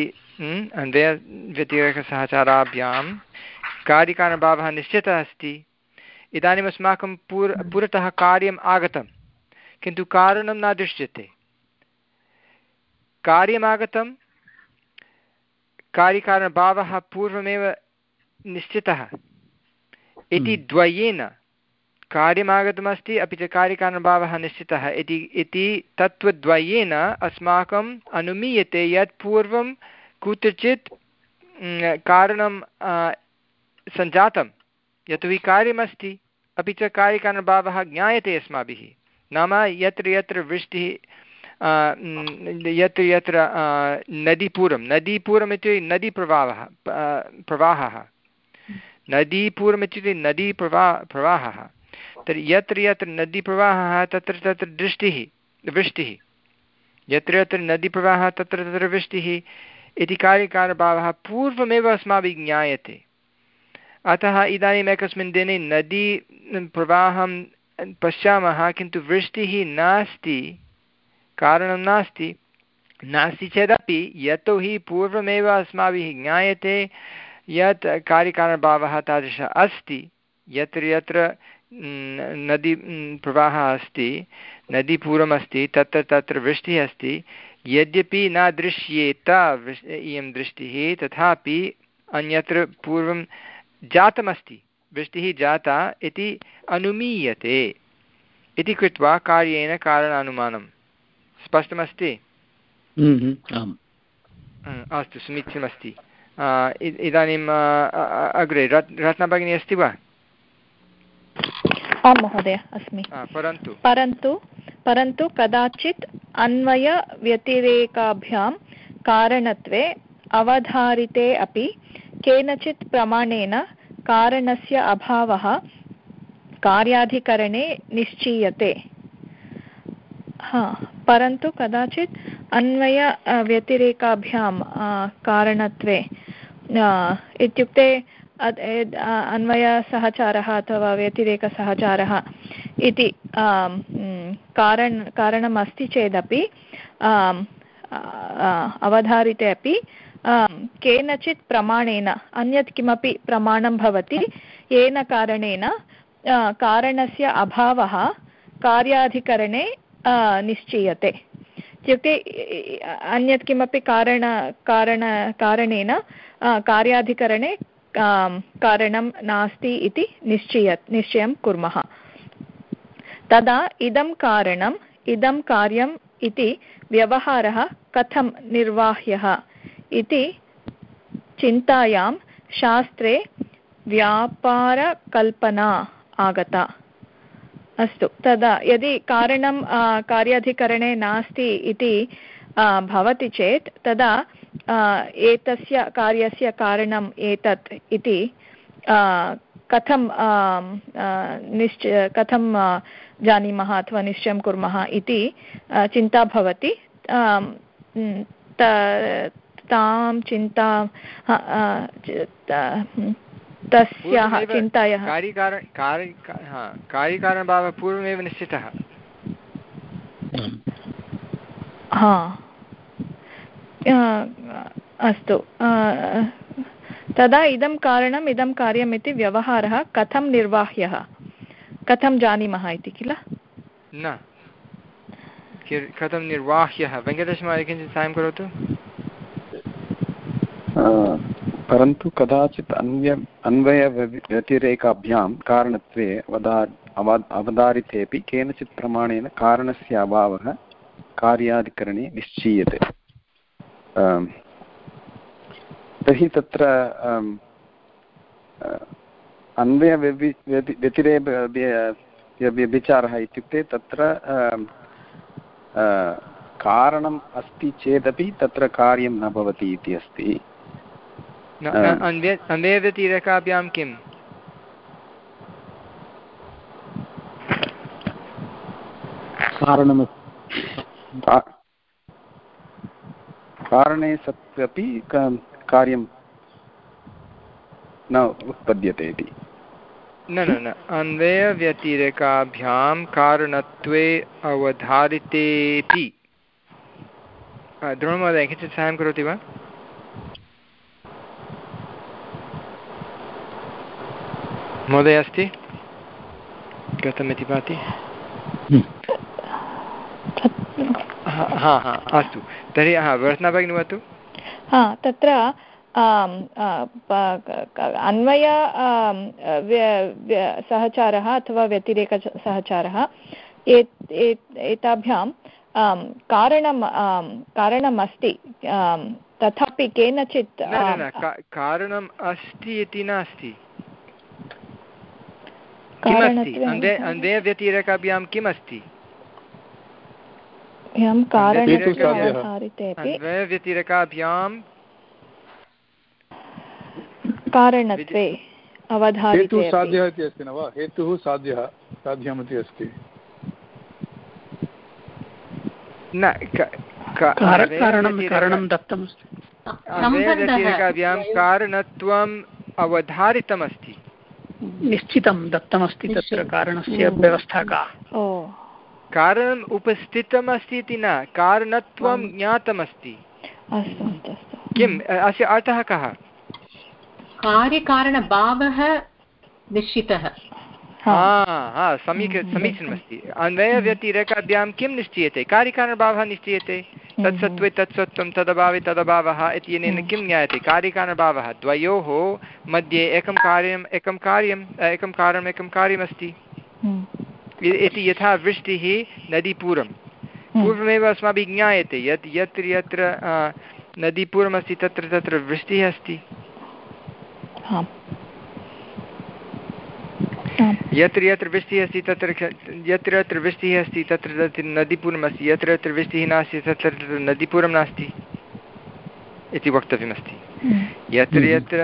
अन्वयव्यतिरेकसहचाराभ्यां कार्यकारणभावः निश्चितः अस्ति। इदानीम् अस्माकं पुर पुरतः कार्यम् आगतं, किन्तु कारणं न दृश्यते। कार्यमागतं, कार्यकारणभावः पूर्वमेव निश्चितः इति द्वयेन, कार्यमागतमस्ति अपि च कार्यकारणभावः निश्चितः इति इति तत्त्वद्वयेन अस्माकम् अनुमीयते यत् पूर्वं कुत्रचित् कारणं सञ्जातं, यतोहि कार्यमस्ति अपि च कार्यकारणभावः ज्ञायते अस्माभिः। नाम यत्र यत्र वृष्टिः, यत्र यत्र नदीपूरं नदीपूरम् इत्युक्ते नदीप्रवाहः प्रवाहः नदीपूरम् इत्युक्ते नदीप्रवाह प्रवाहः तर्हि यत्र यत्र नदीप्रवाहः तत्र तत्र दृष्टिः वृष्टिः, यत्र यत्र नदीप्रवाहः तत्र तत्र वृष्टिः इति कार्यकारणभावः पूर्वमेव अस्माभिः ज्ञायते। अतः इदानीम् एकस्मिन् दिने नदी प्रवाहं पश्यामः, किन्तु वृष्टिः नास्ति, कारणं नास्ति नास्ति चेदपि यतोहि पूर्वमेव अस्माभिः ज्ञायते यत् कार्यकारणभावः तादृशः अस्ति, यत्र यत्र नदी प्रवाहः अस्ति, नदीपूरमस्ति, तत्र तत्र वृष्टिः अस्ति। यद्यपि न दृश्येत इयं दृष्टिः, तथापि अन्यत्र पूर्वं जातमस्ति, वृष्टिः जाता इति अनुमीयते इति कृत्वा कार्येण कारणानुमानं। स्पष्टमस्ति? अस्तु, समीचीनमस्ति। इदानीम् अग्रे रत्ना भगिनी अस्ति वा? आं महोदय, अस्मि। परन्तु परन्तु परन्तु कदाचित् अन्वयव्यतिरेकाभ्यां कारणत्वे अवधारिते अपि केनचित् प्रमाणेन कारणस्य अभावः कार्याधिकरणे निश्चीयते। हा परन्तु कदाचित् अन्वय व्यतिरेकाभ्यां कारणत्वे इत्युक्ते अन्वयसहचारः अथवा व्यतिरेकसहचारः इति कारण कारणम् अस्ति चेदपि अवधारिते अपि केनचित् प्रमाणेन अन्यत् किमपि प्रमाणं भवति येन कारणेन कारणस्य अभावः कार्याधिकरणे निश्चीयते। इत्युक्ते अन्यत् किमपि कारण कारण कारणेन कार्याधिकरणे कारणं नास्ति इति निश्चय निश्चयं कुर्मः। तदा इदं कारणम् इदं कार्यम् इति व्यवहारः कथं निर्वाह्यः इति चिन्तायां शास्त्रे व्यापारकल्पना आगता। अस्तु, तदा यदि कारणं कार्याधिकरणे नास्ति इति भवति चेत् तदा एतस्य कार्यस्य कारणम् एतत् इति कथं निश्चय कथं जानीमः अथवा निश्चयं कुर्मः इति चिन्ता भवति। तां चिन्तां तस्याः चिन्तायाः कार्यकारणभावः पूर्वमेव निश्चितः। हा अस्तु, तदा इदं कारणम् इदं कार्यम् इति व्यवहारः कथं निर्वाह्यः, कथं जानीमः इति किल? न कथं निर्वाह्यः? वेङ्कटेशमहोदय किञ्चित् साहाय्यं करोतु। परन्तु कदाचित् अन्य अन्वयव्यतिरेकाभ्यां कारणत्वे अवदा अवधारितेऽपि केनचित् प्रमाणेन कारणस्य अभावः कार्याधिकरणे निश्चीयते। तर्हि तत्र अन्वयव्यवि व्यतिरे व्यभिचारः इत्युक्ते तत्र कारणम् अस्ति चेदपि तत्र कार्यं न भवति इति अस्ति। अन्वयव्यतिरेकाभ्यां किम्? कारणे सत्यपि कार्यं न उत्पद्यते इति। न न न अन्वयव्यतिरेकाभ्यां कारणत्वे अवधारितेति। द्रोणमहोदय किञ्चित् साहाय्यं करोति वा? महोदय अस्ति गतमिति भाति। हा हा अस्तु तर्हि हा वर्षना भगिनी वदतु। हा तत्र अन्वय सहचारः अथवा व्यतिरेकसहचारः एताभ्यां कारणं कारणम् अस्ति तथापि केनचित् कारणम् अस्ति इति नास्ति। किमस्ति अन्वयव्यतिरेकाभ्यां किम् अस्ति? अन्वयव्यतिरेकाभ्यां कारणत्वे अवधारिते हेतुः साध्यः इति अस्ति न वा? हेतुः साध्यः साध्यमिति अस्ति न अन्वयव्यतिरेकाभ्यां कारणत्वम् अवधारितमस्ति, निश्चितं दत्तमस्ति तत्र कारणस्य व्यवस्था का? कारणम् उपस्थितम् अस्ति इति न, कारणत्वं ज्ञातमस्ति। किम् अस्य अर्थः कः? कार्यकारणभावः निश्चितः। सम्यक् समीचीनमस्ति। अन्वयव्यतिरेकाभ्यां किं निश्चीयते? कार्यकारणभावः निश्चीयते। तत्सत्त्वे तत्सत्त्वं तदभावे तदभावः इत्यनेन किं ज्ञायते? कार्यकारणभावः द्वयोः मध्ये एकं कार्यम् एकं कार्यम् एकं कारणम् एकं कार्यमस्ति इति। यथा वृष्टिः नदीपूरं पूर्वमेव अस्माभिः ज्ञायते यत् यत्र यत्र नदीपूरमस्ति तत्र तत्र वृष्टिः अस्ति। यत्र यत्र वृष्टिः अस्ति तत्र यत्र यत्र वृष्टिः अस्ति तत्र तत्र नदीपूरमस्ति, यत्र यत्र वृष्टिः नास्ति तत्र तत्र नदीपूरं नास्ति इति वक्तव्यमस्ति। यत्र यत्र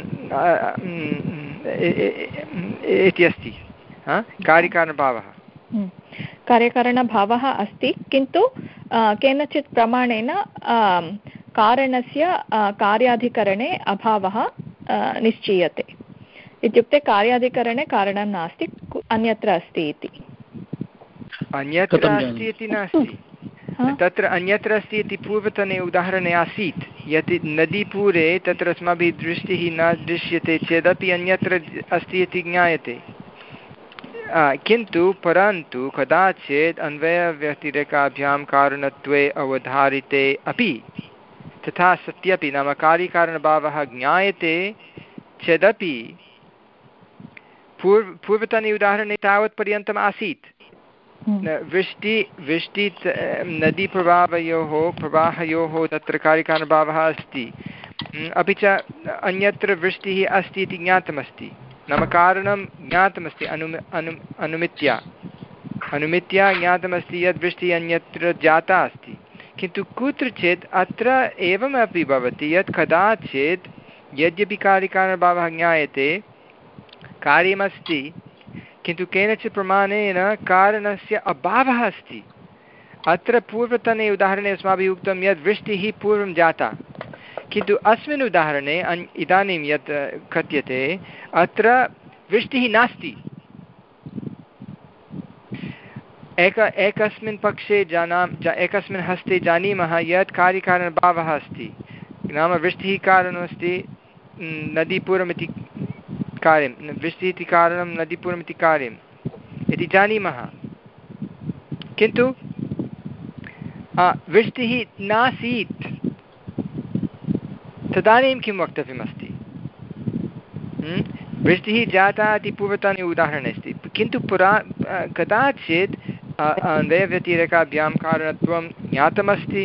इति अस्ति कार्यकारणभावः। कार्यकारणभावः अस्ति, किन्तु केनचित् प्रमाणेन कारणस्य कार्याधिकरणे अभावः निश्चीयते। इत्युक्ते कार्याधिकरणे कारणं नास्ति, अन्यत्र अस्ति इति। अन्यत्र अस्ति इति नास्ति, तत्र अन्यत्र अस्ति इति पूर्वतने उदाहरणे आसीत् यत् नदीपूरे तत्र अस्माभिः दृष्टिः न दृश्यते चेदपि अन्यत्र अस्ति इति ज्ञायते। किन्तु परन्तु कदाचित् अन्वयव्यतिरेकाभ्यां कारणत्वे अवधारिते अपि तथा सत्यपि नाम कार्यकारणभावः ज्ञायते चेदपि पूर्व पूर्वतने उदाहरणे तावत्पर्यन्तम् आसीत् वृष्टि वृष्टि नदीप्रवाहयोः प्रवाहयोः तत्र कार्यकारणभावः अस्ति, अपि च अन्यत्र वृष्टिः अस्ति इति ज्ञातमस्ति, नाम कारणं ज्ञातमस्ति अनु अनु अनुमित्या अनुमित्या ज्ञातमस्ति यद् वृष्टिः अन्यत्र जाता अस्ति। किन्तु कुत्रचित् अत्र एवमपि भवति यत् कदाचित् यद्यपि कार्यकारणभावः ज्ञायते कार्यमस्ति किन्तु केनचित् प्रमाणेन कारणस्य अभावः अस्ति। अत्र पूर्वतने उदाहरणे अस्माभिः उक्तं यत् वृष्टिः पूर्वं जाता, किन्तु अस्मिन् उदाहरणे इदानीं यत् कथ्यते अत्र वृष्टिः नास्ति। एक एकस्मिन् पक्षे जाना एकस्मिन् हस्ते जानीमः यत् कार्यकारणभावः अस्ति, नाम वृष्टिः कारणमस्ति नदीपूरमिति कार्यं, वृष्टिः इति कारणं नदीपूरमिति कार्यम् इति जानीमः, किन्तु वृष्टिः नासीत्। तदानीं किं वक्तव्यमस्ति? वृष्टिः जाता इति पूर्वतने उदाहरणे अस्ति, किन्तु पुरा कदाचित् अन्वयव्यतिरेकाभ्यां कारणत्वं ज्ञातमस्ति,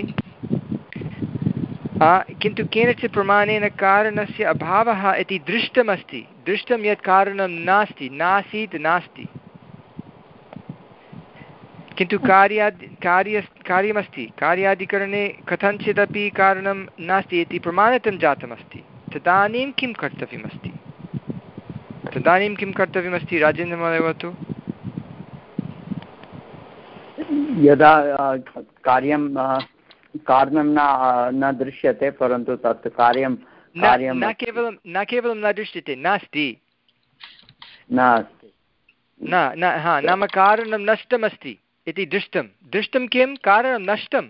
किन्तु केनचित् प्रमाणेन कारणस्य अभावः इति दृष्टमस्ति, दृष्टं यत् कारणं नास्ति, नासीत् नास्ति, किन्तु कार्याद् कार्य कार्यमस्ति, कार्यादिकरणे कथञ्चिदपि कारणं नास्ति इति प्रमाणितं जातमस्ति। तदानीं किं कर्तव्यमस्ति तदानीं किं कर्तव्यमस्ति राजेन्द्रमहोदय वदतु। यदा कार्यं कारणं न न दृश्यते परन्तु तत् कार्यं कार्यं न केवलं न केवलं न दृश्यते, नास्ति नास्ति न न हा नाम कारणं नष्टमस्ति इति दृष्टं, दृष्टं किं कारणं नष्टं।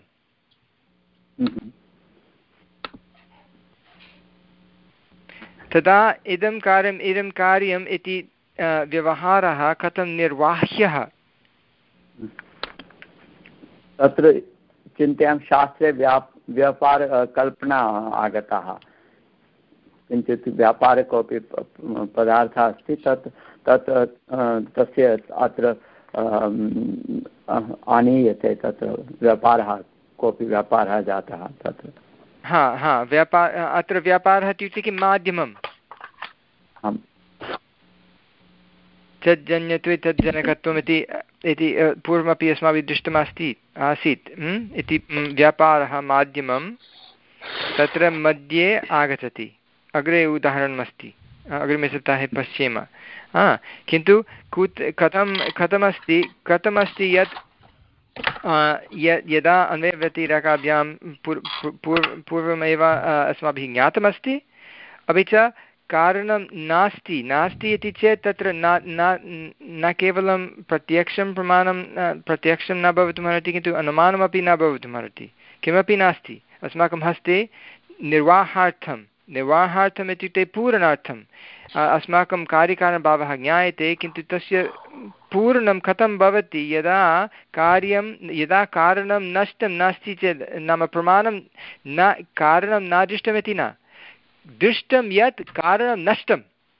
तदा इदं कार्यम् इदं कार्यम् इति व्यवहारः कथं निर्वाह्यः। तत्र चिन्तयामः शास्त्रे व्याप व्यापार कल्पना आगताः, किञ्चित् व्यापारे कोऽपि पदार्थः अस्ति, तत् तत् तस्य अत्र आनीयते, तत्र व्यापारः कोऽपि व्यापारः जातः तत्र। हा हा व्यापार अत्र व्यापारः इत्युक्ते किं माध्यमं, तज्जन्यत्वे तज्जनकत्वम् इति इति पूर्वमपि अस्माभिः दृष्टमस्ति आसीत् इति व्यापारः माध्यमं तत्र मध्ये आगच्छति। अग्रे उदाहरणमस्ति, अग्रिमे सप्ताहे पश्येम। हा किन्तु कुत् कथं कथमस्ति कथमस्ति यत् यदा अन्वयव्यतिरेकाभ्यां पूर्वमेव अस्माभिः ज्ञातमस्ति, अपि च कारणं नास्ति नास्ति इति चेत् तत्र न न न केवलं प्रत्यक्षं प्रमाणं प्रत्यक्षं न भवितुमर्हति, किन्तु अनुमानमपि न भवितुमर्हति, किमपि नास्ति अस्माकं हस्ते निर्वाहार्थं। निर्वाहार्थम् इत्युक्ते पूरणार्थम् अस्माकं कार्यकारणभावः ज्ञायते, किन्तु तस्य पूर्णं कथं भवति यदा कार्यं यदा कारणं नष्टं नास्ति चेत्, नाम प्रमाणं न कारणं न दृष्टमिति न दृष्टं यत् कारणं नष्टं,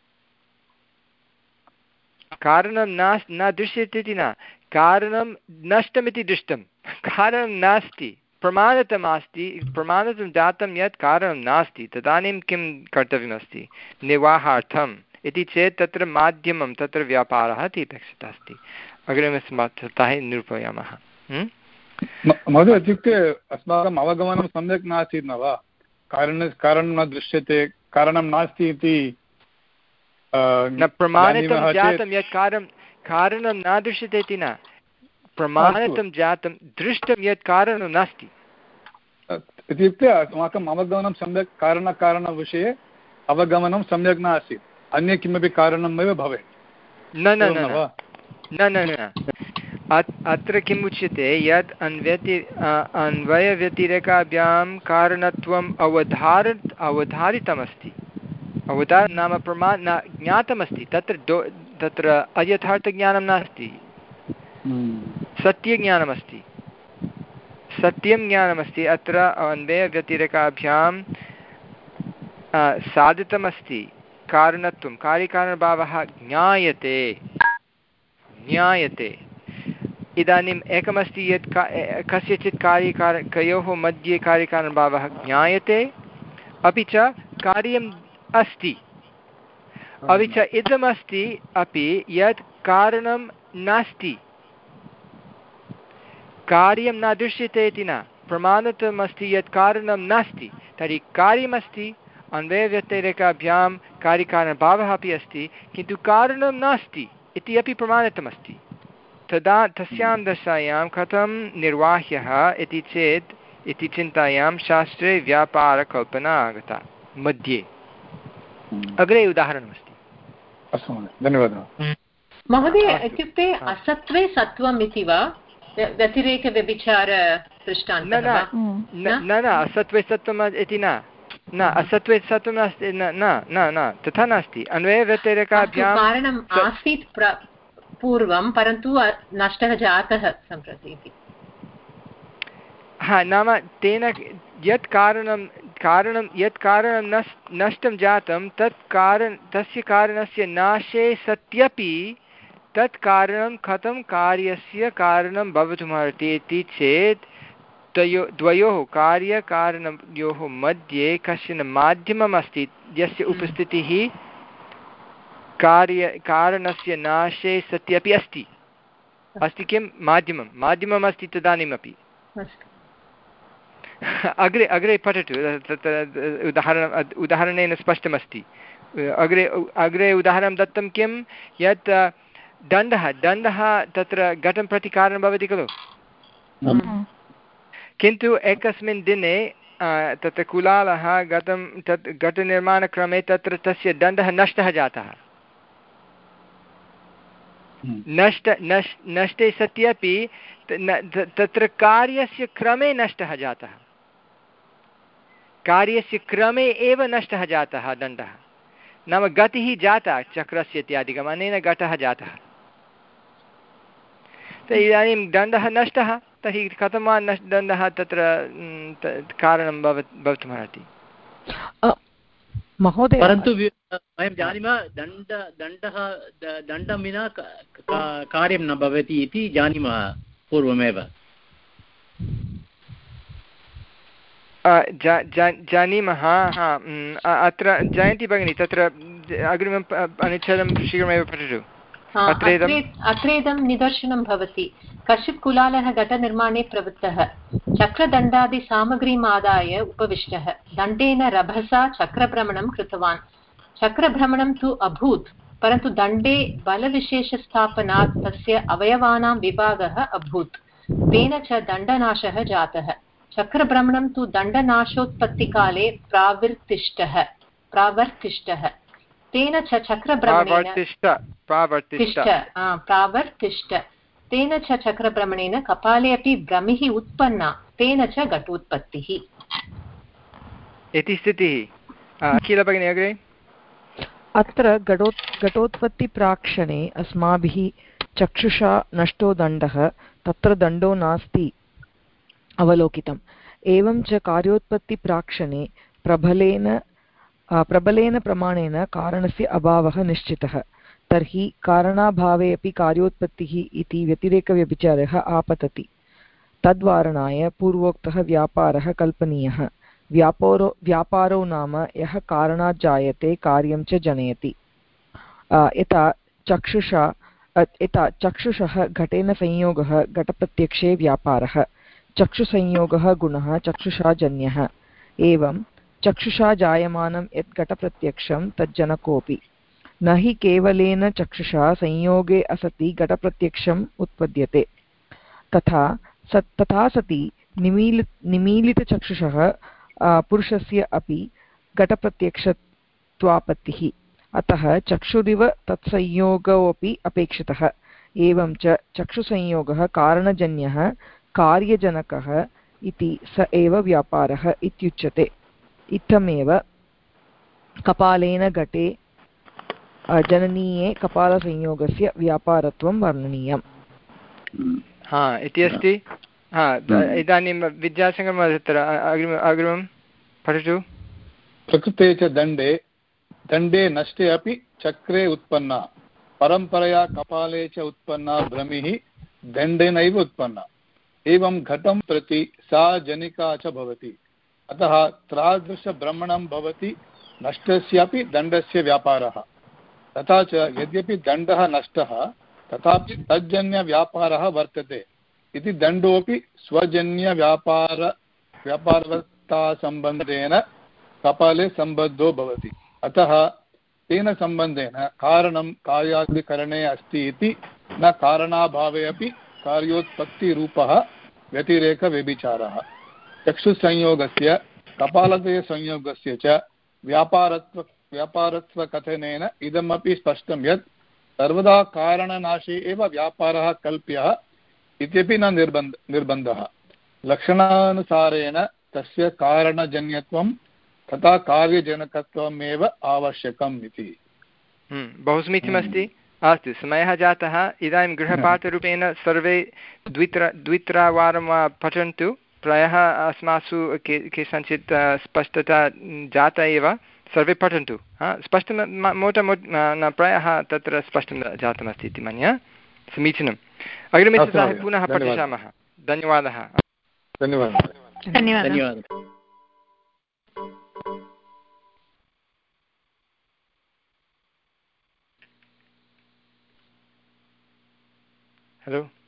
कारणं न न दृश्यते इति न, कारणं नष्टमिति दृष्टं, कारणं नास्ति, प्रमाणितम् अस्ति, प्रमाणितं जातं यत् कारणं नास्ति। तदानीं किं कर्तव्यमस्ति निर्वाहार्थम् इति चेत् तत्र माध्यमं तत्र व्यापारः इति अपेक्षितः अस्ति। अग्रिमसप्ताहे निरूपयामः। महोदय इत्युक्ते अस्माकम् अवगमनं सम्यक् नासीत् न वा, कारण कारणं न दृश्यते कारणं नास्ति इति न प्रमाणितं जातं यत् कार्यं कारणं न दृश्यते इति न, प्रमाणितं जातं दृष्टं यत् कारणं नास्ति इत्युक्ते अस्माकम् अवगमनं सम्यक् कारणकारणविषये अवगमनं सम्यक् न आसीत्, अन्य किमपि कारणमेव भवेत्। न न न न न अत्र किम् उच्यते यत् अन्व्यति अन्वयव्यतिरेकाभ्यां कारणत्वम् अवधार अवधारितमस्ति, अवधार नाम प्रमा न ज्ञातमस्ति, तत्र दो तत्र अयथार्थज्ञानं नास्ति, सत्यज्ञानमस्ति, सत्यं ज्ञानमस्ति। अत्र अन्वयव्यतिरेकाभ्यां साधितमस्ति कारणत्वं, कार्यकारणभावः ज्ञायते ज्ञायते इदानीम् एकमस्ति यत् का कस्यचित् कार्यकार कयोः मध्ये कार्यकारणभावः ज्ञायते, अपि च कार्यम् अस्ति, अपि च इदमस्ति अपि यत् कारणं नास्ति, कार्यं न दृश्यते इति न, प्रमाणितमस्ति यत् कारणं नास्ति। तर्हि कार्यमस्ति, अन्वयव्यतिरेकाभ्यां कार्यकारणभावः अपि अस्ति, किन्तु कारणं नास्ति इति अपि प्रमाणितमस्ति। तदा तस्यां दशायां कथं निर्वाह्यः इति चेत् इति चिन्तायां शास्त्रे व्यापारकल्पना आगता मध्ये। अग्रे उदाहरणमस्ति। अस्तु महोदय, धन्यवादः महोदय। इत्युक्ते असत्त्वे सत्त्वम् इति वा व्यतिरेकव्यभिचार दृष्टान्तः? न न असत्त्वे सत्त्वम् इति न न असत्त्वे सत्त्वं नास्ति, न न न तथा नास्ति। अन्वयव्यतिरेकाभ्यां कारणम् आसीत् पूर्वं, परन्तु नष्टः जातः सम्प्रति इति। हा नाम तेन यत् कारणं कारणं यत् कारणं नष् नष्टं जातं तत् कारण तस्य कारणस्य नाशे सत्यपि तत् कारणं कथं कार्यस्य कारणं भवितुमर्हति इति चेत् तयो द्वयोः कार्यकारणयोः मध्ये कश्चन माध्यमम् अस्ति यस्य उपस्थितिः कार्य कारणस्य नाशे सत्यपि अस्ति अस्ति किं माध्यमं माध्यमम् अस्ति तदानीमपि अग्रे अग्रे पठतु तत्र उदाहरणम् उदाहरणेन स्पष्टमस्ति अग्रे अग्रे उदाहरणं दत्तं किं यत् दण्डः दण्डः तत्र घटं प्रति कारणं भवति खलु किन्तु एकस्मिन् दिने तत्र कुलालः घटं तत् घटनिर्माणक्रमे तत्र तस्य दण्डः नष्टः जातः नष्ट नष् नष्टे सत्यपि तत्र कार्यस्य क्रमे नष्टः जातः कार्यस्य क्रमे एव नष्टः जातः दण्डः नाम गतिः जाता चक्रस्य इत्यादिकम् अनेन घटः जातः इदानीं दण्डः नष्टः तर्हि कथं वा नष्ट दण्डः तत्र कारणं भव भवितुमर्हति महोदय परन्तु वयं जानीमः दण्ड दण्डः दण्डं विना कार्यं न भवति इति जानीमः पूर्वमेव जानीमः अत्र जयन्ती भगिनी तत्र अग्रिमम् अनुच्छेदं शीघ्रमेव पठतु अत्रेदं निदर्शनं भवति कश्चित् कुलालः घटनिर्माणे प्रवृत्तः चक्रदण्डादिसामग्रीम् आदाय उपविष्टः दण्डेन रभसा चक्रभ्रमणं कृतवान् चक्रभ्रमणं तु अभूत् परन्तु दण्डे बलविशेषस्थापनात् तस्य अवयवानां विभागः अभूत् तेन च दण्डनाशः जातः चक्रभ्रमणं तु दण्डनाशोत्पत्तिकाले प्रावर्तिष्ठः प्रावर्तिष्ठः तेन च चक्रभ्रमणेन प्रावर्तिष्ठ तेन च चक्रभ्रमणेन कपाले अपि भ्रमिः उत्पन्ना तेन च घटोत्पत्तिः इति स्थितिः अखिल भगिनी अग्रे अत्र घटो घटोत्पत्तिप्राक्षणे अस्माभिः चक्षुषा नष्टो दण्डः तत्र दण्डो नास्ति अवलोकितम् एवं च कार्योत्पत्तिप्राक्षणे प्रबलेन प्रबलेन प्रमाणेन कारणस्य अभावः निश्चितः तर्हि कारणाभावे अपि कार्योत्पत्तिः इति व्यतिरेकव्यभिचारः आपतति तद्वारणाय पूर्वोक्तः व्यापारः कल्पनीयः व्यापारो व्यापारो नाम यः कारणात् जायते कार्यं च जनयति यथा चक्षुषा यथा चक्षुषः घटेन संयोगः घटप्रत्यक्षे व्यापारः चक्षुसंयोगः गुणः चक्षुषा जन्यः एवं चक्षुषा जायमानं यत् घटप्रत्यक्षं तज्जनकोऽपि न हि केवलेन चक्षुषा संयोगे असति घटप्रत्यक्षम् उत्पद्यते तथा सत् तथा सति निमील निमीलितचक्षुषः पुरुषस्य अपि घटप्रत्यक्षत्वापत्तिः अतः चक्षुरिव तत्संयोगोऽपि अपेक्षितः एवं च चक्षुसंयोगः कारणजन्यः कार्यजनकः इति स एव व्यापारः इत्युच्यते इत्थमेव कपालेन घटे जननीये कपालसंयोगस्य व्यापारत्वं वर्णनीयम् हा इति अस्ति हा इदानीं विद्यासङ्गमः तत्र अग्रिम अग्रिमं पठतु प्रकृते च दण्डे दण्डे नष्टे अपि चक्रे उत्पन्ना परम्परया कपाले च उत्पन्ना भ्रमिः दण्डेनैव उत्पन्ना एवं घटं प्रति सा जनिका च भवति अतः तादृशभ्रमणं भवति नष्टस्यापि दण्डस्य व्यापारः तथा च यद्यपि दण्डः नष्टः तथापि तज्जन्यव्यापारः वर्तते इति दण्डोऽपि स्वजन्यव्यापार व्यापारवत्तासम्बन्धेन कपाले सम्बद्धो भवति अतः तेन सम्बन्धेन कारणं कार्यादिकरणे अस्ति इति न कारणाभावे अपि कार्योत्पत्तिरूपः व्यतिरेकव्यभिचारः चक्षुसंयोगस्य कपालद्वयसंयोगस्य च व्यापारत्व व्यापारत्वकथनेन इदमपि स्पष्टं यत् सर्वदा कारणनाशे एव व्यापारः कल्प्यः इत्यपि न निर्बन्ध निर्बन्धः लक्षणानुसारेण तस्य कारणजन्यत्वं तथा कार्यजनकत्वमेव आवश्यकम् इति बहु समीचीनमस्ति अस्तु समयः जातः इदानीं गृहपाठरूपेण सर्वे द्वित्र द्वित्रवारं वा पठन्तु प्रायः अस्मासु के केषाञ्चित् स्पष्टता जाता एव सर्वे पठन्तु हा स्पष्टं मोटा मोट् न प्रायः तत्र स्पष्टं जातमस्ति इति मन्ये समीचीनम् अग्रिमे सप्ताहे पुनः पठिष्यामः धन्यवादः धन्यवादः धन्यवादः हेलो